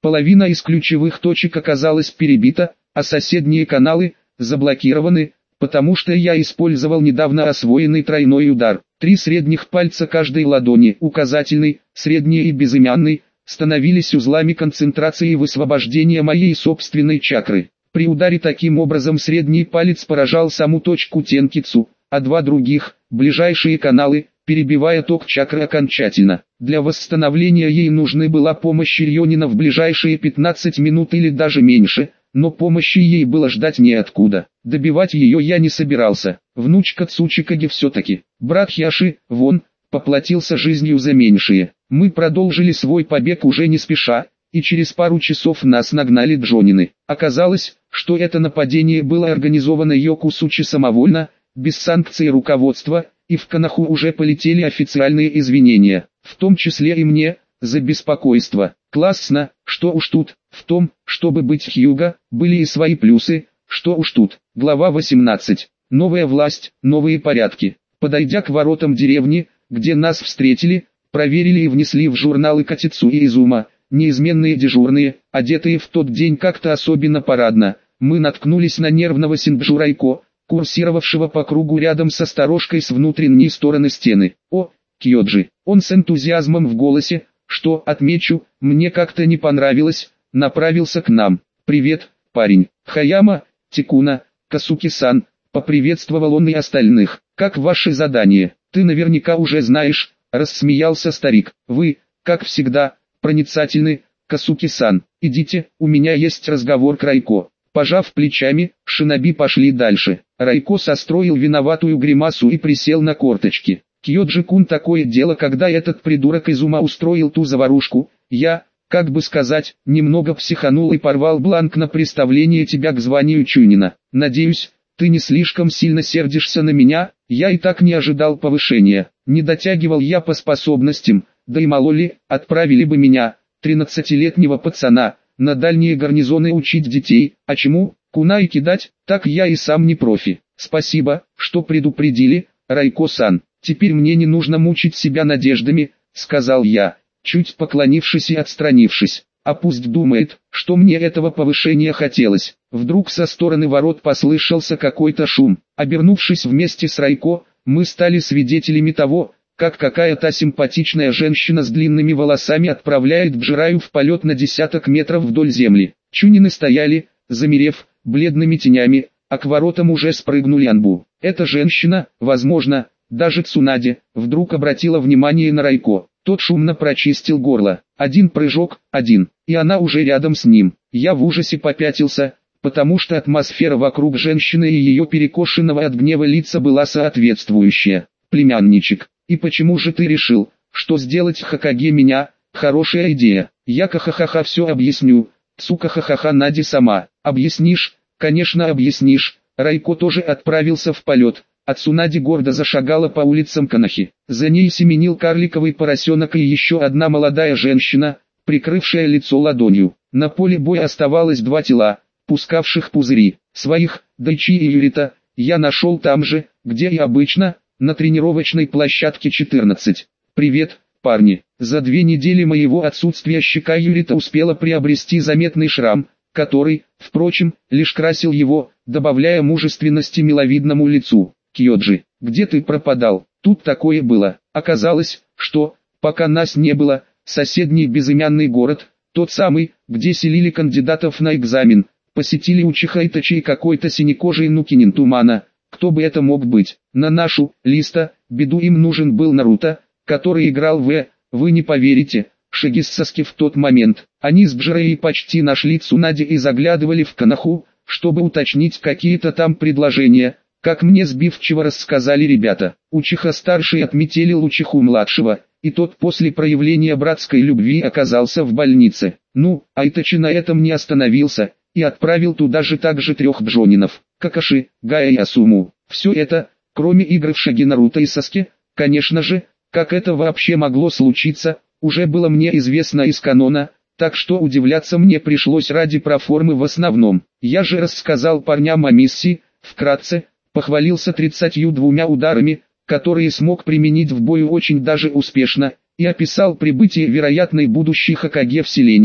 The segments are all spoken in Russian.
Половина из ключевых точек оказалась перебита, а соседние каналы заблокированы, потому что я использовал недавно освоенный тройной удар. 3 средних пальца каждой ладони, указательный, средний и безымянный, становились узлами концентрации и высвобождения моей собственной чакры. При ударе таким образом средний палец поражал саму точку Тенкицу, а 2 других, ближайшие каналы, перебивая ток чакры окончательно. Для восстановления ей нужны была помощь Рьонина в ближайшие 15 минут или даже меньше, но помощи ей было ждать неоткуда. Добивать ее я не собирался. Внучка Цучикаги все-таки. Брат Хяши, вон, поплатился жизнью за меньшие. Мы продолжили свой побег уже не спеша, и через пару часов нас нагнали джонины. Оказалось, что это нападение было организовано Йокусучи самовольно, без санкций руководства, и в Коноху уже полетели официальные извинения, в том числе и мне, за беспокойство. Классно, что уж тут, в том, чтобы быть Хьюго, были и свои плюсы, что уж тут. Глава 18. Новая власть, новые порядки. Подойдя к воротам деревни, где нас встретили, проверили и внесли в журналы Катицу и Изума, неизменные дежурные, одетые в тот день как-то особенно парадно, мы наткнулись на нервного Синджу Райко, курсировавшего по кругу рядом со сторожкой с внутренней стороны стены. О, Кьоджи, он с энтузиазмом в голосе, что, отмечу, мне как-то не понравилось, направился к нам. «Привет, парень, Хаяма, Тикуна, Касуки-сан», поприветствовал он и остальных. «Как ваше задание? Ты наверняка уже знаешь», рассмеялся старик. «Вы, как всегда, проницательны, Касуки-сан. Идите, у меня есть разговор к Райко». Пожав плечами, шиноби пошли дальше. Райко состроил виноватую гримасу и присел на корточки. «Кьоджи-кун, такое дело, когда этот придурок Изума устроил ту заварушку, я, как бы сказать, немного психанул и порвал бланк на представление тебя к званию Чунина. Надеюсь, ты не слишком сильно сердишься на меня, я и так не ожидал повышения. Не дотягивал я по способностям, да и мало ли, отправили бы меня, 13-летнего пацана, на дальние гарнизоны учить детей, а чему, кунай кидать, так я и сам не профи. Спасибо, что предупредили, Райко-сан. Теперь мне не нужно мучить себя надеждами», сказал я, чуть поклонившись и отстранившись. «А пусть думает, что мне этого повышения хотелось». Вдруг со стороны ворот послышался какой-то шум. Обернувшись вместе с Райко, мы стали свидетелями того, как какая-то симпатичная женщина с длинными волосами отправляет Бджираю в полет на десяток метров вдоль земли. Чунины стояли, замерев, бледными тенями, а к воротам уже спрыгнули Анбу. Эта женщина, возможно, даже Цунаде, вдруг обратила внимание на Райко. Тот шумно прочистил горло. Один прыжок, и она уже рядом с ним. Я в ужасе попятился, потому что атмосфера вокруг женщины и ее перекошенного от гнева лица была соответствующая. «Племянничек, и почему же ты решил, что сделать Хокаге меня, хорошая идея? Я ха-ха-ха все объясню, Цука-ха-ха-ха Нади сама. Объяснишь, конечно объяснишь». Райко тоже отправился в полет. А Цунади гордо зашагала по улицам Конохи. За ней семенил карликовый поросенок и еще одна молодая женщина, прикрывшая лицо ладонью. На поле боя оставалось 2 тела, пускавших пузыри. Своих, Дайчи и Юрита, я нашел там же, где и обычно, на тренировочной площадке 14. «Привет, парни». За 2 недели моего отсутствия щека Юрита успела приобрести заметный шрам, который, впрочем, лишь красил его, добавляя мужественности миловидному лицу. «Кьоджи, где ты пропадал?» Тут такое было. Оказалось, что, пока нас не было, соседний безымянный город, тот самый, где селили кандидатов на экзамен, посетили Учиха Итачи и какой-то синекожий Нукинин Тумана. Кто бы это мог быть? На нашу листа беду им нужен был Наруто, который играл вы не поверите, Шиги с Саски в тот момент. Они с Бджирей почти нашли Цунади и заглядывали в Коноху, чтобы уточнить какие-то там предложения. Как мне сбивчиво рассказали ребята, Учиха-старший отметелил Учиху-младшего, и тот после проявления братской любви оказался в больнице. Ну, а Итачи на этом не остановился, и отправил туда же также 3 джонинов, Какаши, Гая и Асуму. Все это, кроме игр в Шаги Наруто и Саске, конечно же, как это вообще могло случиться, уже было мне известно из канона, так что удивляться мне пришлось ради проформы в основном. Я же рассказал парням о миссии, вкратце, похвалился 32 ударами, которые смог применить в бою очень даже успешно, и описал прибытие вероятной будущей Хокаге в селение,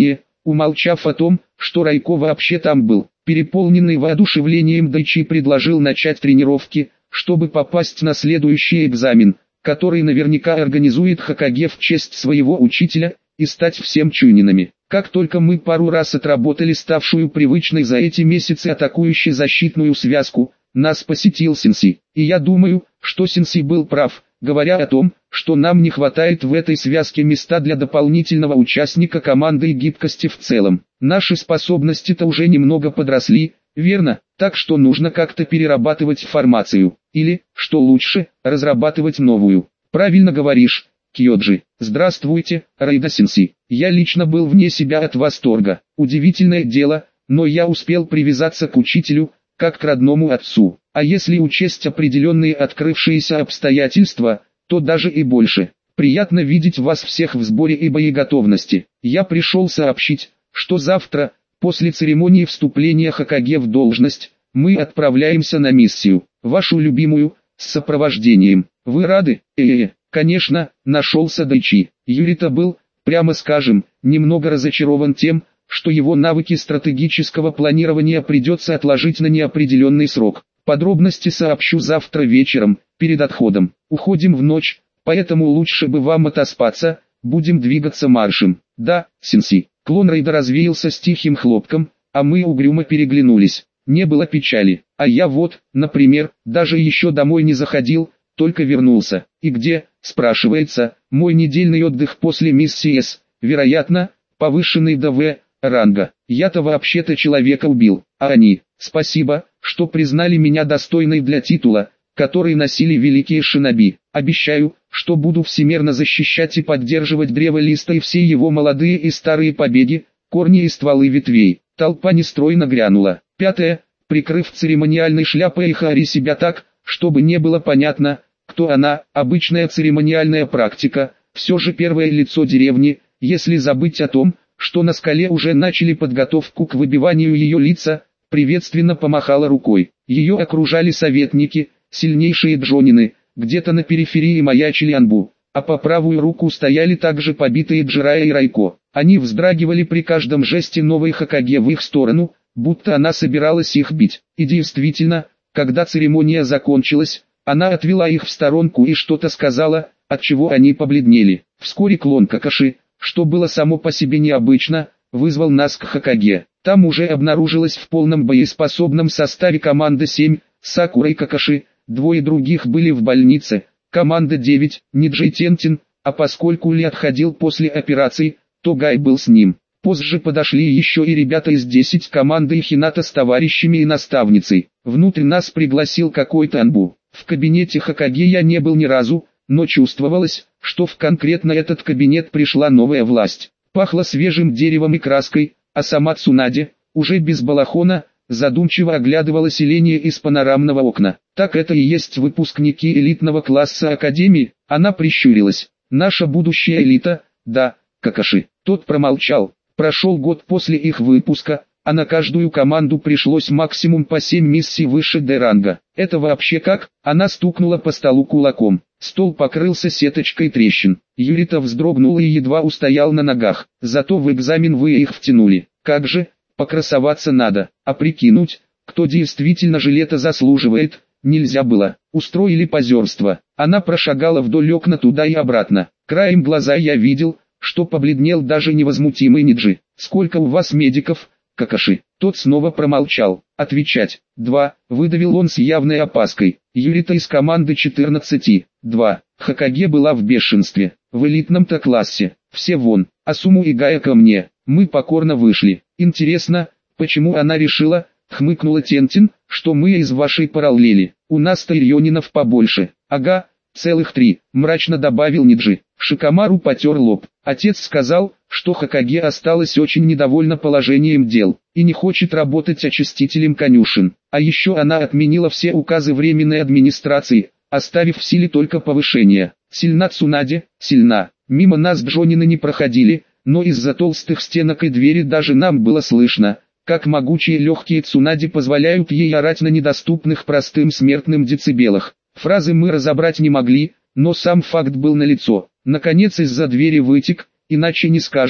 умолчав о том, что Райко вообще там был. Переполненный воодушевлением Дайчи предложил начать тренировки, чтобы попасть на следующий экзамен, который наверняка организует Хокаге в честь своего учителя, и стать всем чунинами. Как только мы пару раз отработали ставшую привычной за эти месяцы атакующую защитную связку, нас посетил Сенси. И я думаю, что Сенси был прав, говоря о том, что нам не хватает в этой связке места для дополнительного участника команды и гибкости в целом. Наши способности-то уже немного подросли, верно? Так что нужно как-то перерабатывать формацию. Или, что лучше, разрабатывать новую. Правильно говоришь, Кьоджи. Здравствуйте, Райда Сенси. Я лично был вне себя от восторга. Удивительное дело, но я успел привязаться к учителю, как к родному отцу. А если учесть определенные открывшиеся обстоятельства, то даже и больше. Приятно видеть вас всех в сборе и боеготовности. Я пришел сообщить, что завтра, после церемонии вступления Хокаге в должность, мы отправляемся на миссию, вашу любимую, с сопровождением. Вы рады? Конечно, нашелся Дайчи. Юрита был, прямо скажем, немного разочарован тем, что его навыки стратегического планирования придется отложить на неопределенный срок. Подробности сообщу завтра вечером, перед отходом. Уходим в ночь, поэтому лучше бы вам отоспаться, будем двигаться маршем. Да, Сенси. Клон Рейда развеялся с тихим хлопком, а мы угрюмо переглянулись. Не было печали, а я вот, например, даже еще домой не заходил, только вернулся. И где, спрашивается, мой недельный отдых после миссии С, вероятно, повышенный до В ранга. Я-то вообще-то человека убил, а они, спасибо, что признали меня достойной для титула, который носили великие шиноби. Обещаю, что буду всемерно защищать и поддерживать древо листа и все его молодые и старые побеги, корни и стволы ветвей. Толпа нестройно грянула. Пятое. Прикрыв церемониальной шляпой Хари себя так, чтобы не было понятно, кто она, обычная церемониальная практика, все же первое лицо деревни, если забыть о том, что на скале уже начали подготовку к выбиванию ее лица, приветственно помахала рукой. Ее окружали советники, сильнейшие джонины, где-то на периферии маячили Анбу, а по правую руку стояли также побитые Джирая и Райко. Они вздрагивали при каждом жесте новой Хокаге в их сторону, будто она собиралась их бить. И действительно, когда церемония закончилась, она отвела их в сторонку и что-то сказала, отчего они побледнели. Вскоре клон Какаши, что было само по себе необычно, вызвал нас к Хокаге. Там уже обнаружилась в полном боеспособном составе команда 7, Сакура и Какаши, двое других были в больнице, команда 9, Ниджи Тентин, а поскольку Ли отходил после операции, то Гай был с ним. Позже подошли еще и ребята из 10 команды Хината с товарищами и наставницей. Внутрь нас пригласил какой-то Анбу. В кабинете Хокаге я не был ни разу, но чувствовалось, что в конкретно этот кабинет пришла новая власть. Пахло свежим деревом и краской, а сама Цунаде, уже без балахона, задумчиво оглядывала селение из панорамного окна. Так это и есть выпускники элитного класса Академии, она прищурилась. Наша будущая элита, да, Какаши. Тот промолчал. Прошел год после их выпуска, а на каждую команду пришлось максимум по 7 миссий выше Д-ранга. Это вообще как? Она стукнула по столу кулаком. Стол покрылся сеточкой трещин. Юрита вздрогнула и едва устоял на ногах. Зато в экзамен вы их втянули. Как же, покрасоваться надо, а прикинуть, кто действительно жилета заслуживает, нельзя было. Устроили позерство. Она прошагала вдоль окна туда и обратно. Краем глаза я видел, что побледнел даже невозмутимый Ниджи. «Сколько у вас медиков, Какаши?» Тот снова промолчал. «Отвечать. 2», выдавил он с явной опаской. Юрита из команды 14. 2. Хокаге была в бешенстве. В элитном-то классе. Все вон. Асуму и Гая ко мне. Мы покорно вышли. Интересно, почему она решила, хмыкнула Тентин, что мы из вашей параллели. У нас-то Ирьонинов побольше. Ага, целых 3, мрачно добавил Ниджи. Шикамару потер лоб. Отец сказал, что Хокаге осталась очень недовольна положением дел, и не хочет работать очистителем конюшен. А еще она отменила все указы временной администрации, оставив в силе только повышение. Сильна Цунаде, сильна. Мимо нас джонины не проходили, но из-за толстых стенок и двери даже нам было слышно, как могучие легкие Цунаде позволяют ей орать на недоступных простым смертным децибелах. Фразы мы разобрать не могли, но сам факт был налицо. Наконец из-за двери вытек, иначе не скажешь,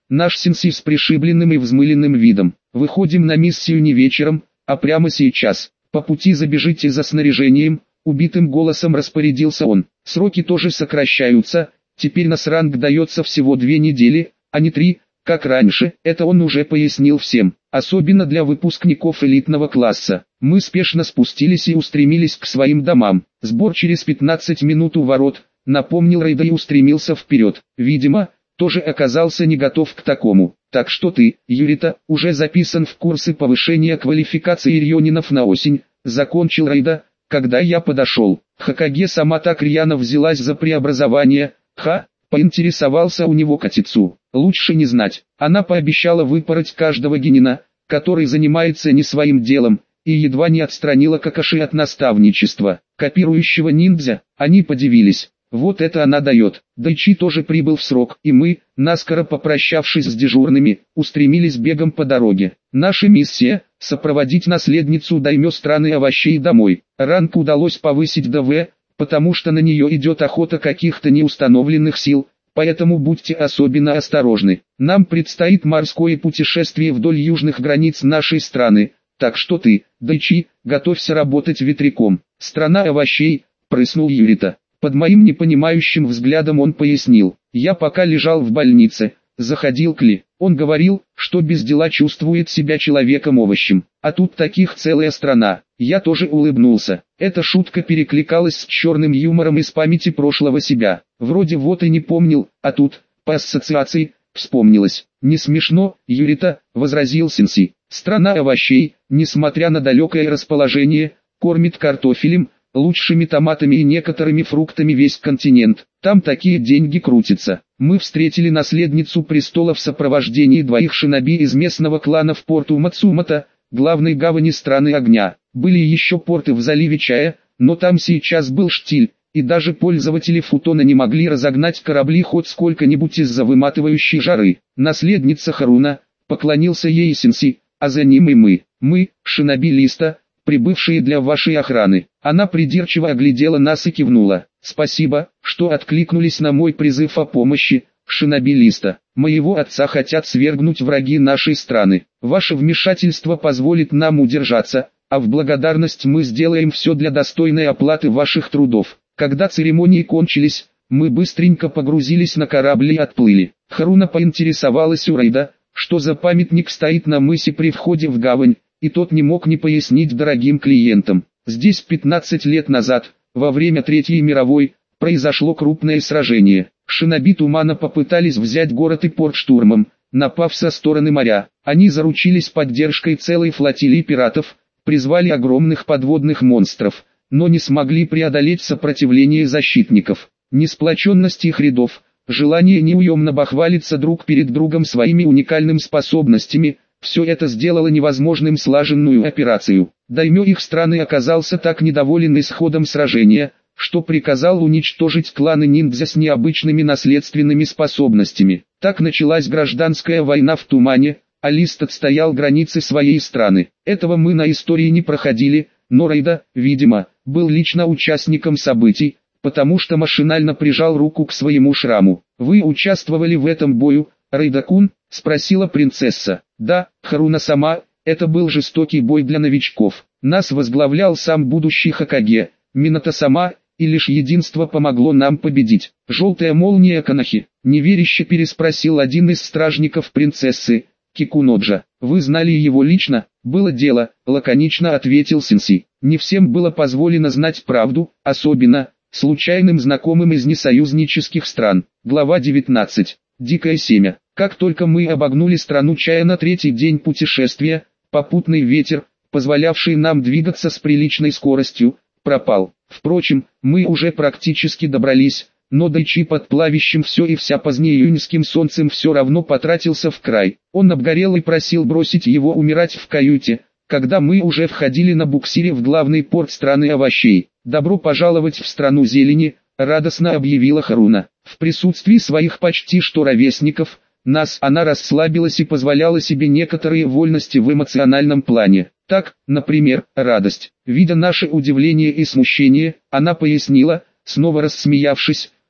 наш Сенси с пришибленным и взмыленным видом. Выходим на миссию не вечером, а прямо сейчас. По пути забежите за снаряжением, убитым голосом распорядился он. Сроки тоже сокращаются, теперь нас ранг дается всего 2 недели, а не 3, как раньше. Это он уже пояснил всем, особенно для выпускников элитного класса. Мы спешно спустились и устремились к своим домам. Сбор через 15 минут у ворот, напомнил Рейда и устремился вперед. Видимо, тоже оказался не готов к такому. Так что ты, Юрита, уже записан в курсы повышения квалификации Рьонинов на осень, закончил Рейда, когда я подошел. Хокаге сама так рьяно взялась за преобразование. Поинтересовался у него Котицу. Лучше не знать. Она пообещала выпороть каждого генина, который занимается не своим делом, и едва не отстранила Какаши от наставничества. Копирующего ниндзя, они подивились. Вот это она дает. Дайчи тоже прибыл в срок, и мы, наскоро попрощавшись с дежурными, устремились бегом по дороге. Наша миссия – сопроводить наследницу даймё страны овощей домой. Ранг удалось повысить до В, потому что на нее идет охота каких-то неустановленных сил, поэтому будьте особенно осторожны. Нам предстоит морское путешествие вдоль южных границ нашей страны, так что ты, Дайчи, готовься работать ветряком. Страна овощей, прыснул Юрита. Под моим непонимающим взглядом он пояснил: я пока лежал в больнице, заходил к Ли. Он говорил, что без дела чувствует себя человеком-овощем, а тут таких целая страна. Я тоже улыбнулся. Эта шутка перекликалась с черным юмором из памяти прошлого себя. Вроде вот и не помнил, а тут, по ассоциации, вспомнилось. Не смешно, Юрита, возразил Сенси. Страна овощей, несмотря на далекое расположение, кормит картофелем, лучшими томатами и некоторыми фруктами весь континент. Там такие деньги крутятся. Мы встретили наследницу престола в сопровождении 2 шиноби из местного клана в порту Мацумата, главной гавани страны огня. Были еще порты в заливе Чая, но там сейчас был штиль, и даже пользователи футона не могли разогнать корабли хоть сколько-нибудь из-за выматывающей жары. Наследница Харуна, поклонился ей Сенси, а за ним и мы, шиноби Листа, прибывшие для вашей охраны. Она придирчиво оглядела нас и кивнула. Спасибо, что откликнулись на мой призыв о помощи, шиноби Листа. Моего отца хотят свергнуть враги нашей страны. Ваше вмешательство позволит нам удержаться, а в благодарность мы сделаем все для достойной оплаты ваших трудов. Когда церемонии кончились, мы быстренько погрузились на корабль и отплыли. Харуна поинтересовалась у Рейда, что за памятник стоит на мысе при входе в гавань, и тот не мог не пояснить дорогим клиентам. Здесь 15 лет назад, во время Третьей мировой, произошло крупное сражение. Шиноби Тумана попытались взять город и порт штурмом, напав со стороны моря. Они заручились поддержкой целой флотилии пиратов, призвали огромных подводных монстров, но не смогли преодолеть сопротивление защитников. Несплоченность их рядов, желание неуемно бахвалиться друг перед другом своими уникальными способностями – все это сделало невозможным слаженную операцию. Даймё их страны оказался так недоволен исходом сражения, что приказал уничтожить кланы ниндзя с необычными наследственными способностями. Так началась гражданская война в Тумане, а Лист отстоял границы своей страны. Этого мы на истории не проходили, но Рейда, видимо, был лично участником событий, потому что машинально прижал руку к своему шраму. Вы участвовали в этом бою, Рейда-кун? — спросила принцесса. Да, Харуна сама, это был жестокий бой для новичков. Нас возглавлял сам будущий Хокаге, Минато сама, и лишь единство помогло нам победить. Желтая молния Канахи, неверяще переспросил один из стражников принцессы, Кикуноджа. Вы знали его лично? Было дело, лаконично ответил Сенси. Не всем было позволено знать правду, особенно случайным знакомым из несоюзнических стран. Глава 19. Дикое семя. Как только мы обогнули страну Чая на 3-й день путешествия, попутный ветер, позволявший нам двигаться с приличной скоростью, пропал. Впрочем, мы уже практически добрались, но Дайчи под плавящим все и вся позднеиюньским солнцем все равно потратился в край. Он обгорел и просил бросить его умирать в каюте, когда мы уже входили на буксире в главный порт страны овощей. «Добро пожаловать в страну зелени», — радостно объявила Харуна. В присутствии своих почти что ровесников, она расслабилась и позволяла себе некоторые вольности в эмоциональном плане. Так, например, радость. Видя наше удивление и смущение, она пояснила, снова рассмеявшись,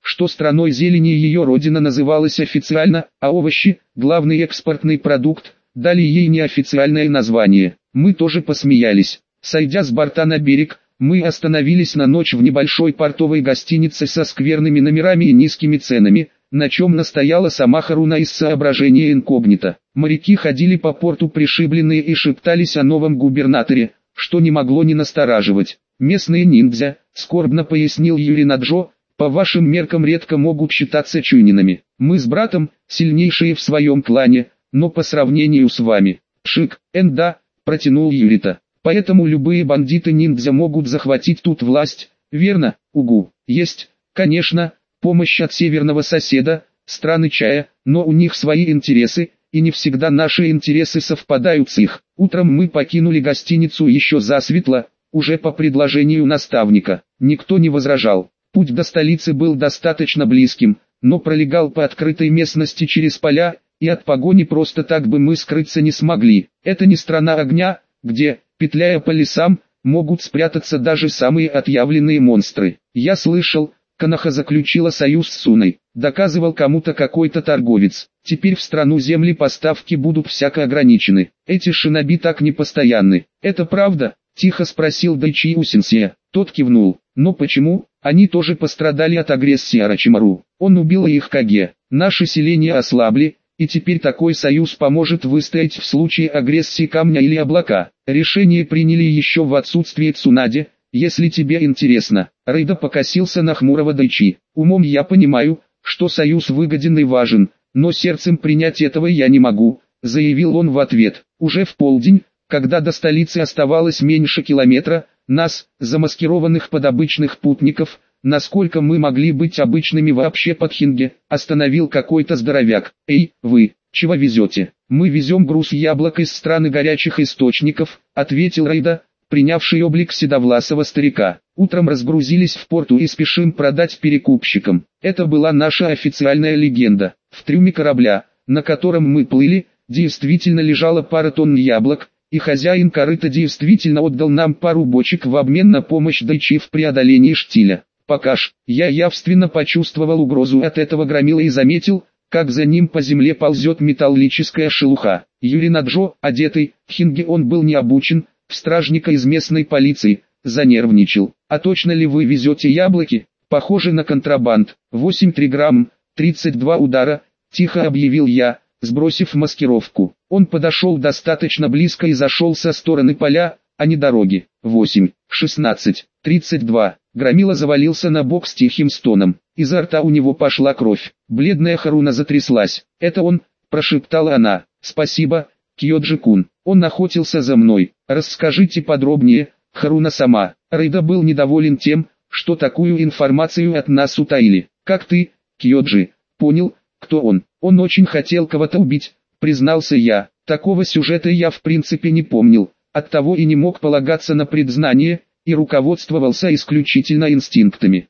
что страной зелени ее родина называлась официально, а овощи, главный экспортный продукт, дали ей неофициальное название. Мы тоже посмеялись. Сойдя с борта на берег, мы остановились на ночь в небольшой портовой гостинице со скверными номерами и низкими ценами, на чем настояла сама Харуна из соображения инкогнито. Моряки ходили по порту пришибленные и шептались о новом губернаторе, что не могло не настораживать. «Местные ниндзя», — скорбно пояснил Юринаджо, — «по вашим меркам редко могут считаться чунинами. Мы с братом, сильнейшие в своем клане, но по сравнению с вами». «Пшик, да», — протянул Юрита. «Поэтому любые бандиты-ниндзя могут захватить тут власть, верно?» «Угу. Есть, конечно, помощь от северного соседа, страны чая, но у них свои интересы, и не всегда наши интересы совпадают с их». Утром мы покинули гостиницу еще засветло, уже по предложению наставника. Никто не возражал. Путь до столицы был достаточно близким, но пролегал по открытой местности через поля, и от погони просто так бы мы скрыться не смогли. Это не страна огня, где, петляя по лесам, могут спрятаться даже самые отъявленные монстры. Я слышал, Коноха заключила союз с Суной, доказывал кому-то какой-то торговец. Теперь в страну земли поставки будут всяко ограничены. Эти шиноби так непостоянны. Это правда? Тихо спросил Дайчи у сенсея. Тот кивнул. Но почему? Они тоже пострадали от агрессии Орочимару. Он убил их Каге. Наши селения ослабли, и теперь такой союз поможет выстоять в случае агрессии камня или облака. Решение приняли еще в отсутствие Цунади, если тебе интересно. Рейда покосился на хмурого Дайчи. Умом я понимаю, что союз выгоден и важен, но сердцем принять этого я не могу, заявил он в ответ. Уже в полдень, когда до столицы оставалось меньше километра, нас, замаскированных под обычных путников, насколько мы могли быть обычными вообще под Хинге, остановил какой-то здоровяк. «Эй, вы, чего везете?» «Мы везем груз яблок из страны горячих источников», ответил Рейда, принявший облик седовласого старика. «Утром разгрузились в порту и спешим продать перекупщикам». Это была наша официальная легенда. В трюме корабля, на котором мы плыли, действительно лежала пара тонн яблок, и хозяин корыта действительно отдал нам пару бочек в обмен на помощь Дайчи в преодолении штиля. Покаж. Я явственно почувствовал угрозу от этого громила и заметил, как за ним по земле ползет металлическая шелуха. Юринаджо, одетый, в Хинге он был не обучен, в стражника из местной полиции, занервничал. «А точно ли вы везете яблоки? Похоже на контрабанд. 8,3 грамм, 32 удара», тихо объявил я, сбросив маскировку. Он подошел достаточно близко и зашел со стороны поля, а не дороги. 8, 16, 32. Громила завалился на бок с тихим стоном. Изо рта у него пошла кровь. Бледная Харуна затряслась. «Это он», прошептала она. «Спасибо, Кьёджи-кун. Он охотился за мной. Расскажите подробнее, Харуна сама». Рейда был недоволен тем, что такую информацию от нас утаили. «Как ты, Кьёджи, понял, кто он?» «Он очень хотел кого-то убить», признался я. Такого сюжета я в принципе не помнил, оттого и не мог полагаться на предзнание, и руководствовался исключительно инстинктами.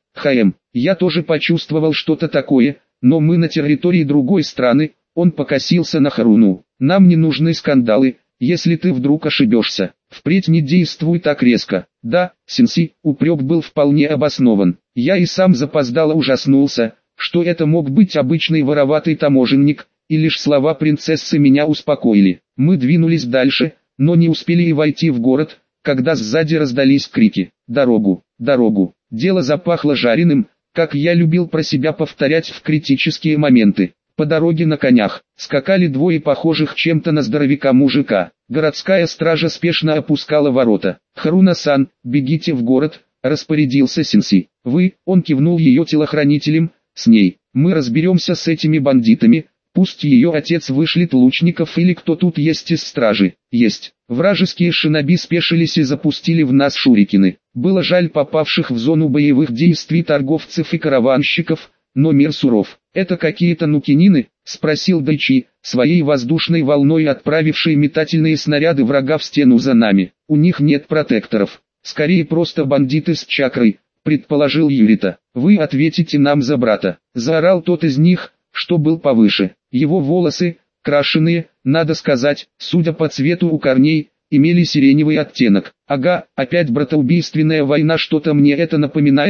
Я тоже почувствовал что-то такое, но мы на территории другой страны. Он покосился на Харуну. «Нам не нужны скандалы, если ты вдруг ошибешься. Впредь не действуй так резко». «Да, сенсей», упрек был вполне обоснован. Я и сам запоздало ужаснулся, что это мог быть обычный вороватый таможенник, и лишь слова принцессы меня успокоили. Мы двинулись дальше, но не успели и войти в город, когда сзади раздались крики. «Дорогу! Дорогу!» Дело запахло жареным, как я любил про себя повторять в критические моменты. По дороге на конях скакали двое похожих чем-то на здоровяка мужика. Городская стража спешно опускала ворота. «Харуна-сан, бегите в город», распорядился сенсей. «Вы», он кивнул ее телохранителем, «с ней. Мы разберемся с этими бандитами, пусть ее отец вышлет лучников или кто тут есть из стражи». «Есть». Вражеские шиноби спешились и запустили в нас шурикины. Было жаль попавших в зону боевых действий торговцев и караванщиков, но мир суров. «Это какие-то нукинины?» — спросил Дайчи, своей воздушной волной отправившей метательные снаряды врага в стену за нами. «У них нет протекторов. Скорее просто бандиты с чакрой», — предположил Юрита. «Вы ответите нам за брата», — заорал тот из них, что был повыше. Его волосы, крашеные, надо сказать, судя по цвету у корней, имели сиреневый оттенок. «Ага, опять братоубийственная война, что-то мне это напоминает», —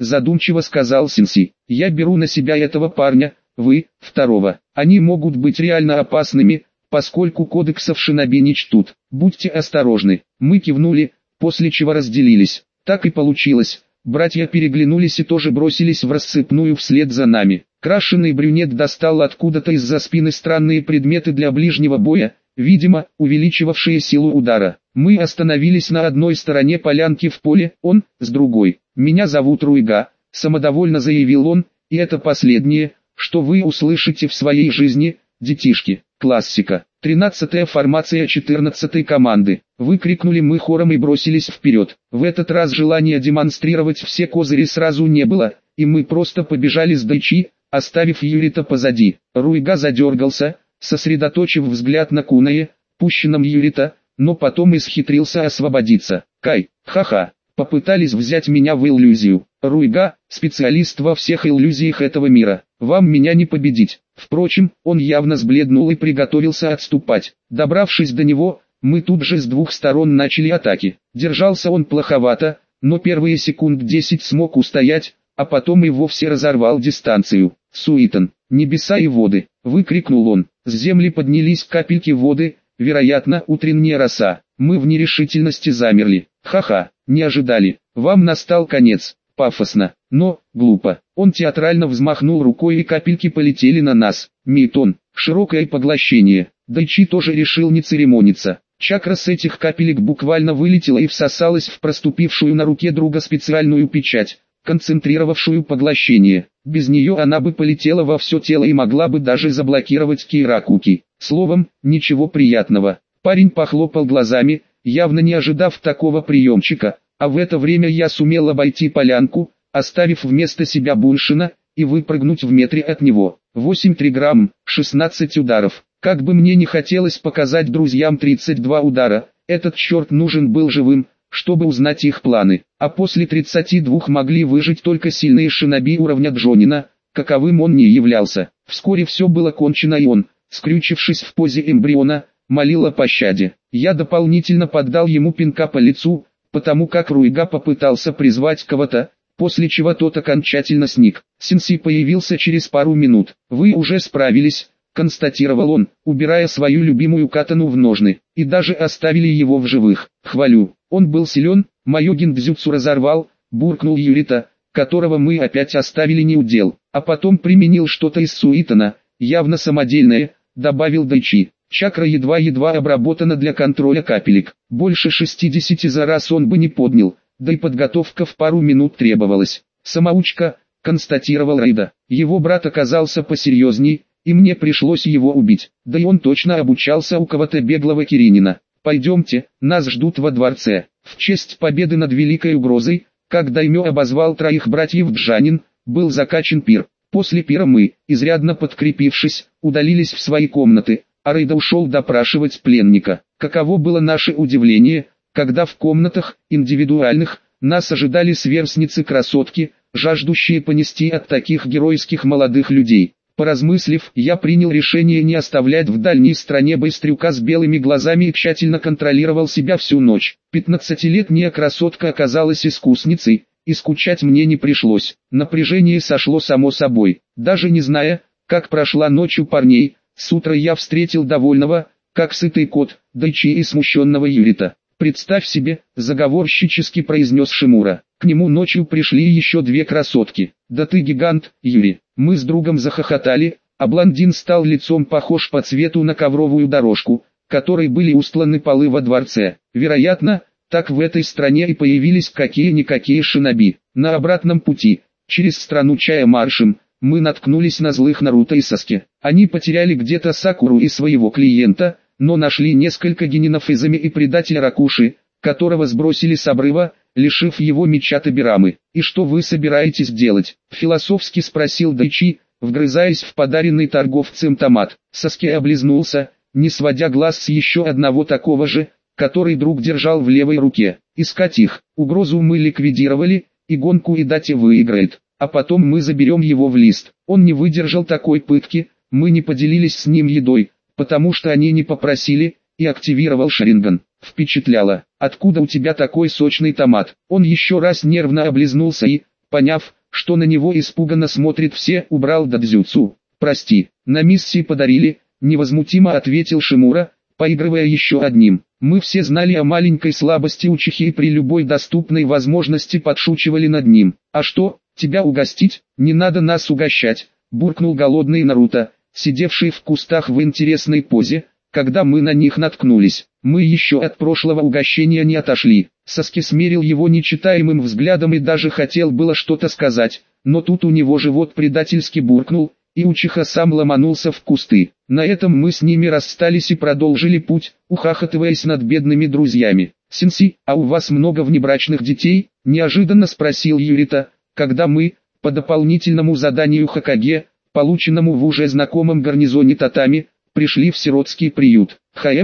задумчиво сказал Синси. Я беру на себя этого парня, вы, второго. Они могут быть реально опасными, поскольку кодексов шиноби не чтут. Будьте осторожны. Мы кивнули, после чего разделились. Так и получилось. Братья переглянулись и тоже бросились в рассыпную вслед за нами. Крашеный брюнет достал откуда-то из-за спины странные предметы для ближнего боя, видимо, увеличивавшие силу удара. Мы остановились на одной стороне полянки в поле, он, с другой. «Меня зовут Руйга», — самодовольно заявил он, — «и это последнее, что вы услышите в своей жизни, детишки». Классика. 13-я формация 14-й команды. Выкрикнули мы хором и бросились вперед. В этот раз желания демонстрировать все козыри сразу не было, и мы просто побежали с Дайчи, оставив Юрита позади. Руйга задергался, сосредоточив взгляд на кунае, пущенном Юрита, но потом исхитрился освободиться. «Кай, ха-ха, попытались взять меня в иллюзию. Руйга, специалист во всех иллюзиях этого мира. Вам меня не победить». Впрочем, он явно сбледнул и приготовился отступать. Добравшись до него, мы тут же с двух сторон начали атаки. Держался он плоховато, но первые секунд 10 смог устоять, а потом и вовсе разорвал дистанцию. «Суитон, небеса и воды!» — выкрикнул он. С земли поднялись капельки воды, вероятно, утренняя роса. Мы в нерешительности замерли. «Ха-ха, не ожидали. Вам настал конец». Пафосно, но глупо. Он театрально взмахнул рукой, и капельки полетели на нас. Митон, широкое поглощение. Дайчи тоже решил не церемониться. Чакра с этих капелек буквально вылетела и всосалась в проступившую на руке друга специальную печать, концентрировавшую поглощение. Без нее она бы полетела во все тело и могла бы даже заблокировать Кейракуки. Словом, ничего приятного. Парень похлопал глазами, явно не ожидав такого приемчика. А в это время я сумел обойти полянку, оставив вместо себя Буншина, и выпрыгнуть в метре от него. 8 триграмм, 16 ударов. Как бы мне не хотелось показать друзьям 32 удара, этот черт нужен был живым, чтобы узнать их планы. А после 32 могли выжить только сильные шиноби уровня Джонина, каковым он не являлся. Вскоре все было кончено, и он, скрючившись в позе эмбриона, молил о пощаде. Я дополнительно поддал ему пинка по лицу, потому как Руйга попытался призвать кого-то, после чего тот окончательно сник. Синси появился через пару минут. «Вы уже справились», — констатировал он, убирая свою любимую катану в ножны, «и даже оставили его в живых. Хвалю, он был силен, мое гиндзюцу разорвал», — буркнул Юрита, которого мы опять оставили неудел, а потом применил что-то из Суитона, явно самодельное, добавил Дайчи. Чакра едва-едва обработана для контроля капелек. Больше 60 за раз он бы не поднял, да и подготовка в пару минут требовалась. «Самоучка», — констатировал Рейда. «Его брат оказался посерьезней, и мне пришлось его убить. Да и он точно обучался у кого-то беглого Киринина. Пойдемте, нас ждут во дворце». В честь победы над великой угрозой, как Даймё обозвал троих братьев Джанин, был закачан пир. После пира мы, изрядно подкрепившись, удалились в свои комнаты. А Рейда ушел допрашивать пленника. Каково было наше удивление, когда в комнатах, индивидуальных, нас ожидали сверстницы-красотки, жаждущие понести от таких геройских молодых людей. Поразмыслив, я принял решение не оставлять в дальней стране байстрюка с белыми глазами и тщательно контролировал себя всю ночь. 15-летняя красотка оказалась искусницей, и скучать мне не пришлось. Напряжение сошло само собой. Даже не зная, как прошла ночь у парней, с утра я встретил довольного, как сытый кот, Дайчи и смущенного Юрита. «Представь себе», — заговорщически произнес Шимура. К нему ночью пришли еще две красотки. «Да ты гигант, Юри». Мы с другом захохотали, а блондин стал лицом похож по цвету на ковровую дорожку, которой были устланы полы во дворце. Вероятно, так в этой стране и появились какие-никакие шиноби. На обратном пути, через страну чая маршем, мы наткнулись на злых Наруто и Саске. Они потеряли где-то Сакуру и своего клиента, но нашли несколько генинов Изами и предателя Ракуши, которого сбросили с обрыва, лишив его меча Табирамы. «И что вы собираетесь делать?» — философски спросил Дайчи, вгрызаясь в подаренный торговцем томат. Саске облизнулся, не сводя глаз с еще одного такого же, который друг держал в левой руке. «Искать их. Угрозу мы ликвидировали, и гонку Идати выиграет. А потом мы заберем его в лист». Он не выдержал такой пытки, мы не поделились с ним едой, потому что они не попросили, и активировал Шаринган. Впечатляло. «Откуда у тебя такой сочный томат?» Он еще раз нервно облизнулся и, Поняв, что на него испуганно смотрят все, убрал дадзюцу. «Прости, на миссии подарили», — невозмутимо ответил Шимура, поигрывая еще одним. Мы все знали о маленькой слабости Учихи и при любой доступной возможности подшучивали над ним. «А что, тебя угостить? Не надо нас угощать», — буркнул голодный Наруто, сидевший в кустах в интересной позе, когда мы на них наткнулись. Мы еще от прошлого угощения не отошли. Саски смерил его нечитаемым взглядом и даже хотел было что-то сказать, но тут у него живот предательски буркнул, и Учиха сам ломанулся в кусты. На этом мы с ними расстались и продолжили путь, ухахатываясь над бедными друзьями. «Сенси, а у вас много внебрачных детей?» – неожиданно спросил Юрита, когда мы, по дополнительному заданию Хокаге, полученному в уже знакомом гарнизоне Татами, пришли в сиротский приют.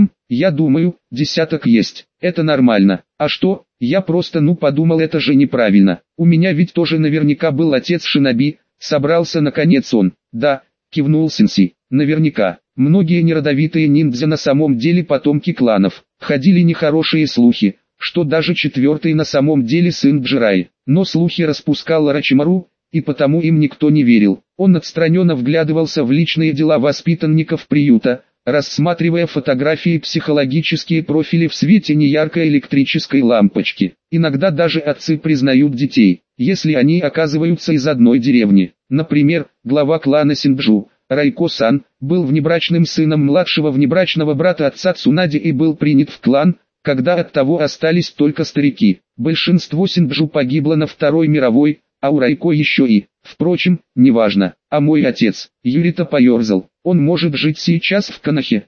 Я думаю, 10 есть. Это нормально. А что, я просто подумал, это же неправильно. У меня ведь тоже наверняка был отец шиноби, собрался наконец он. Да, кивнул Сенси, наверняка. Многие неродовитые ниндзя на самом деле потомки кланов. Ходили нехорошие слухи, что даже 4-й на самом деле сын Джираи. Но слухи распускал Орочимару, и потому им никто не верил. Он отстраненно вглядывался в личные дела воспитанников приюта, рассматривая фотографии и психологические профили в свете неяркой электрической лампочки. Иногда даже отцы признают детей, если они оказываются из одной деревни. Например, глава клана Синджу, Райко-сан, был внебрачным сыном младшего внебрачного брата отца Цунади и был принят в клан, когда от того остались только старики. Большинство Синджу погибло на Второй мировой, а у Райко еще и. Впрочем, неважно. А мой отец, Юрита поерзал, он может жить сейчас в Канахе.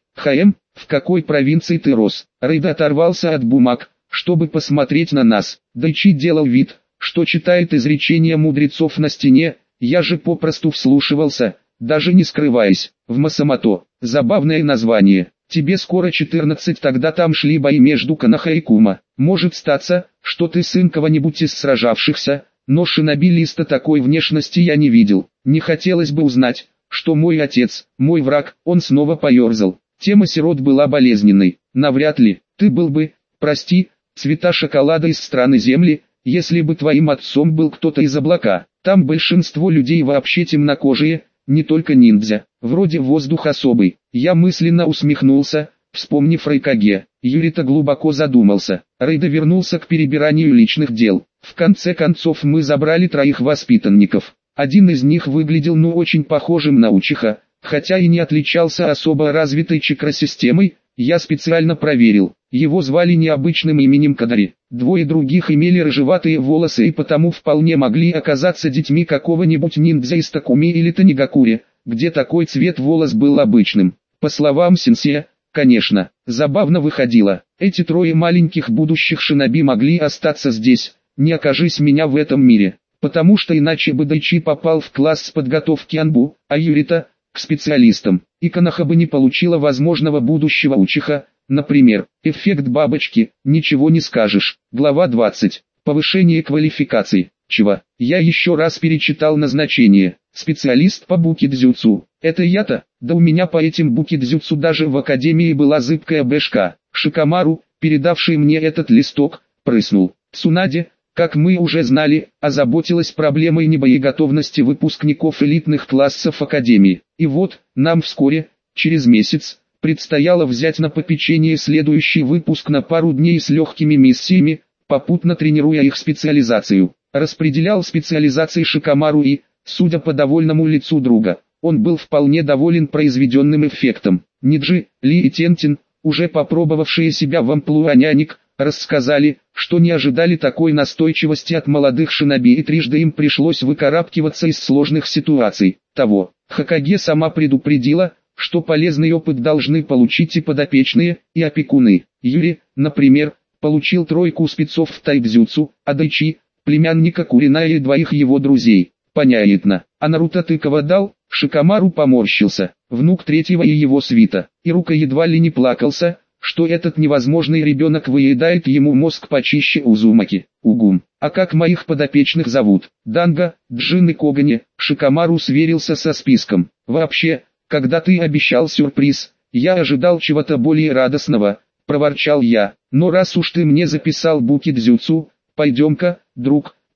В какой провинции ты рос? Рейда оторвался от бумаг, чтобы посмотреть на нас. Дайчи делал вид, что читает изречения мудрецов на стене, я же попросту вслушивался, даже не скрываясь. В Масамото, забавное название. Тебе скоро 14, тогда там шли бои между Канаха и Кума. Может статься, что ты сын кого-нибудь из сражавшихся, но шиноби-листа такой внешности я не видел. Не хотелось бы узнать, что мой отец, мой враг. Он снова поерзал. Тема сирот была болезненной. Навряд ли, ты был бы, прости, цвета шоколада из страны Земли, если бы твоим отцом был кто-то из облака. Там большинство людей вообще темнокожие, не только ниндзя. Вроде воздух особый. Я мысленно усмехнулся, вспомнив Райкаге. Юрита глубоко задумался. Рейда вернулся к перебиранию личных дел. В конце концов мы забрали 3 воспитанников. Один из них выглядел очень похожим на Учиха, хотя и не отличался особо развитой чакросистемой. Я специально проверил. Его звали необычным именем Кадари. 2 других имели рыжеватые волосы и потому вполне могли оказаться детьми какого-нибудь ниндзя из Такуми или Танигакури, где такой цвет волос был обычным. По словам сенсея, конечно, забавно выходило. Эти 3 маленьких будущих шиноби могли остаться здесь, не окажись меня в этом мире, потому что иначе бы Дайчи попал в класс с подготовки Анбу, а Юрита – к специалистам, и Канаха бы не получила возможного будущего Учиха. Например, эффект бабочки, ничего не скажешь. Глава 20. Повышение квалификации. Чего? Я еще раз перечитал назначение. Специалист по букидзюцу. Это я-то? Да у меня по этим букидзюцу даже в академии была зыбкая бэшка. Шикамару, передавший мне этот листок, прыснул. Цунаде, как мы уже знали, озаботилась проблемой небоеготовности выпускников элитных классов академии. И вот, нам вскоре, через месяц, предстояло взять на попечение следующий выпуск на пару дней с легкими миссиями, попутно тренируя их специализацию. Распределял специализации Шикамару и, судя по довольному лицу друга, он был вполне доволен произведенным эффектом. Ниджи, Ли и Тентин, уже попробовавшие себя в амплуа нянек, рассказали, что не ожидали такой настойчивости от молодых шиноби и трижды им пришлось выкарабкиваться из сложных ситуаций. Хокаге сама предупредила, что полезный опыт должны получить и подопечные, и опекуны. Юри, например, получил 3 спецов в тайбзюцу, а Дайчи, племянника Курина и 2 его друзей. Понятно. А Наруто ты кого дал? Шикамару поморщился, внук 3-го и его свита. Ирука едва ли не плакался, что этот невозможный ребенок выедает ему мозг почище Узумаки. Угум. А как моих подопечных зовут? Данго, Джин и Когани. Шикамару сверился со списком. Вообще, когда ты обещал сюрприз, я ожидал чего-то более радостного, проворчал я. Но раз уж ты мне записал букидзюцу, пойдем-ка, друг,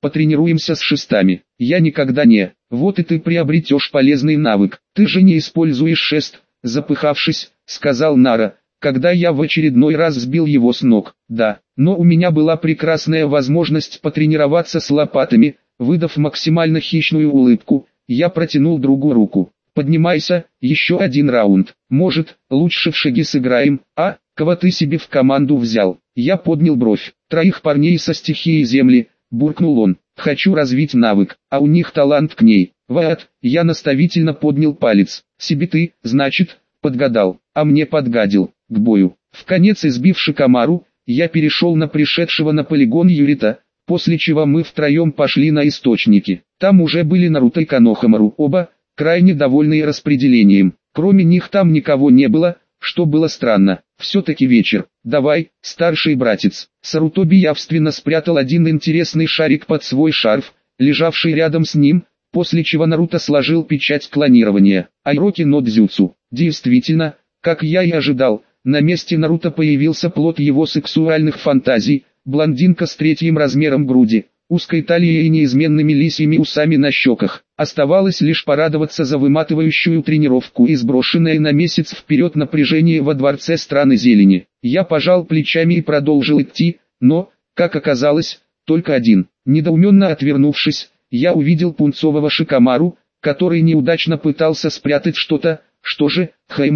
Потренируемся с шестами. Я никогда не. Вот и ты приобретешь полезный навык. Ты же не используешь шест, запыхавшись, сказал Нара, когда я в очередной раз сбил его с ног. Да, но у меня была прекрасная возможность потренироваться с лопатами. Выдав максимально хищную улыбку, я протянул другу руку. Поднимайся, еще один раунд. Может, лучше в шаги сыграем, а? Кого ты себе в команду взял? Я поднял бровь. Троих парней со стихией земли, буркнул он. Хочу развить навык, а у них талант к ней. Вот, я наставительно поднял палец. Себе ты, значит, подгадал, а мне подгадил. К бою. Вконец избив Шикамару, я перешел на пришедшего на полигон Юрита, после чего мы втроем пошли на источники. Там уже были Наруто и Конохамару, оба, крайне довольные распределением. Кроме них там никого не было, что было странно. Все-таки вечер. Давай, старший братец. Сарутоби явственно спрятал один интересный шарик под свой шарф, лежавший рядом с ним, после чего Наруто сложил печать клонирования. Айроки но дзюцу. Действительно, как я и ожидал, на месте Наруто появился плод его сексуальных фантазий, блондинка с третьим размером груди, узкой талией и неизменными лисьими усами на щеках. Оставалось лишь порадоваться за выматывающую тренировку и сброшенное на месяц вперед напряжение во дворце страны зелени. Я пожал плечами и продолжил идти, но, как оказалось, только один. Недоуменно отвернувшись, я увидел пунцового Шикамару, который неудачно пытался спрятать что-то, что же,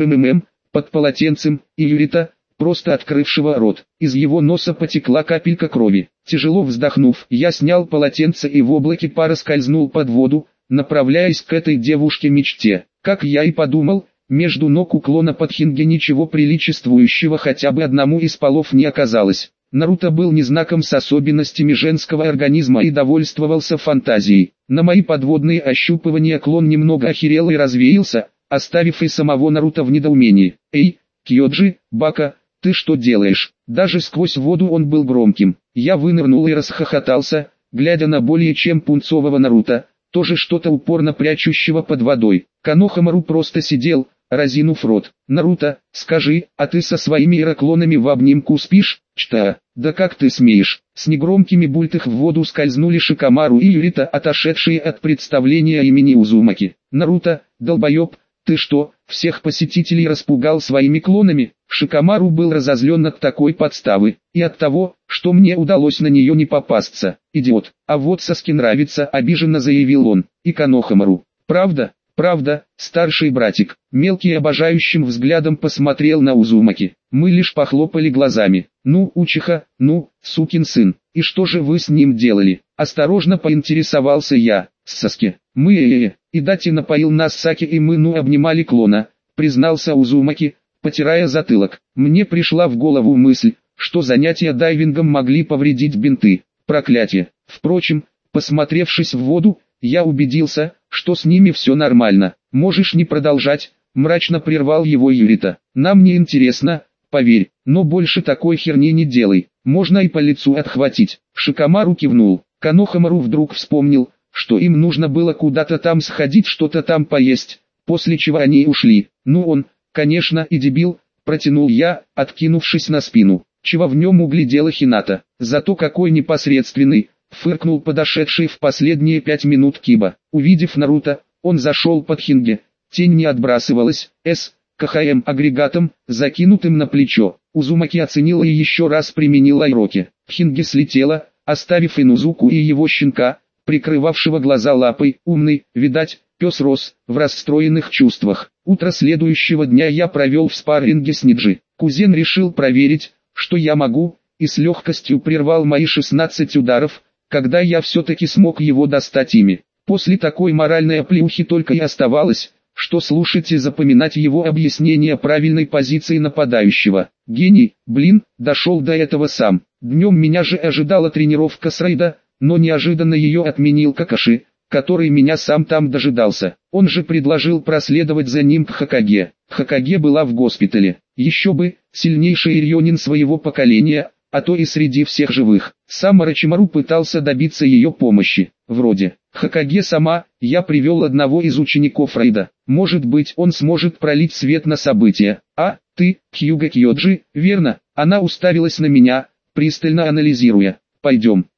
под полотенцем, и Юрита, просто открывшего рот. Из его носа потекла капелька крови. Тяжело вздохнув, я снял полотенце и в облаке пара скользнул под воду, направляясь к этой девушке-мечте. Как я и подумал, между ног уклона под Хинге ничего приличествующего хотя бы одному из полов не оказалось. Наруто был не знаком с особенностями женского организма и довольствовался фантазией. На мои подводные ощупывания клон немного охерел и развеялся, оставив и самого Наруто в недоумении. «Эй, Кьоджи, Бака, ты что делаешь?» Даже сквозь воду он был громким. Я вынырнул и расхохотался, глядя на более чем пунцового Наруто, тоже что-то упорно прячущего под водой. Конохамару просто сидел, разинув рот. «Наруто, скажи, а ты со своими ироклонами в обнимку спишь?» «Чта, да как ты смеешь?» С негромкими бультых в воду скользнули Шикамару и Юрита, отошедшие от представления имени Узумаки. «Наруто, долбоеб, ты что, всех посетителей распугал своими клонами?» Шикамару был разозлен от такой подставы, и от того, что мне удалось на нее не попасться. «Идиот, а вот Саске нравится», — обиженно заявил он, и Конохамару. «Правда?» «Правда, старший братик», мелкий обожающим взглядом посмотрел на Узумаки. Мы лишь похлопали глазами. «Ну, Учиха, ну, сукин сын, и что же вы с ним делали?» Осторожно поинтересовался я. «С Саске, мы и Дати напоил нас саке и мы обнимали клона», признался Узумаки, потирая затылок. Мне пришла в голову мысль, что занятия дайвингом могли повредить бинты. Проклятие. Впрочем, посмотревшись в воду, я убедился, что с ними все нормально. «Можешь не продолжать», мрачно прервал его Юрита. «Нам не интересно, поверь, но больше такой херни не делай, можно и по лицу отхватить». Шикамару кивнул. Конохамару вдруг вспомнил, что им нужно было куда-то там сходить, что-то там поесть, после чего они ушли. «Ну он, конечно, и дебил», протянул я, откинувшись на спину. Чего в нем углядела Хината, зато какой непосредственный, фыркнул подошедший в последние 5 минут Киба. Увидев Наруто, он зашел под Хинге, тень не отбрасывалась, КХМ агрегатом, закинутым на плечо. Узумаки оценил и еще раз применил Айроки. Хинге слетела, оставив Инузуку и его щенка, прикрывавшего глаза лапой. Умный, видать, пес рос, в расстроенных чувствах. Утро следующего дня я провел в спарринге с Ниджи. Кузен решил проверить, что я могу, и с легкостью прервал мои 16 ударов, когда я все-таки смог его достать ими. После такой моральной оплеухи только и оставалось, что слушать и запоминать его объяснения правильной позиции нападающего. Гений, блин, дошел до этого сам. Днем меня же ожидала тренировка с Рейда, но неожиданно ее отменил Какаши, который меня сам там дожидался. Он же предложил проследовать за ним к Хокаге. Хокаге была в госпитале. Еще бы, сильнейший рьонин своего поколения, а то и среди всех живых. Сам Орочимару пытался добиться ее помощи. Вроде. Хокаге сама, я привел одного из учеников Рейда. Может быть, он сможет пролить свет на события. А, ты, Хьюга Кьоджи, верно? Она уставилась на меня, пристально анализируя. Пойдем.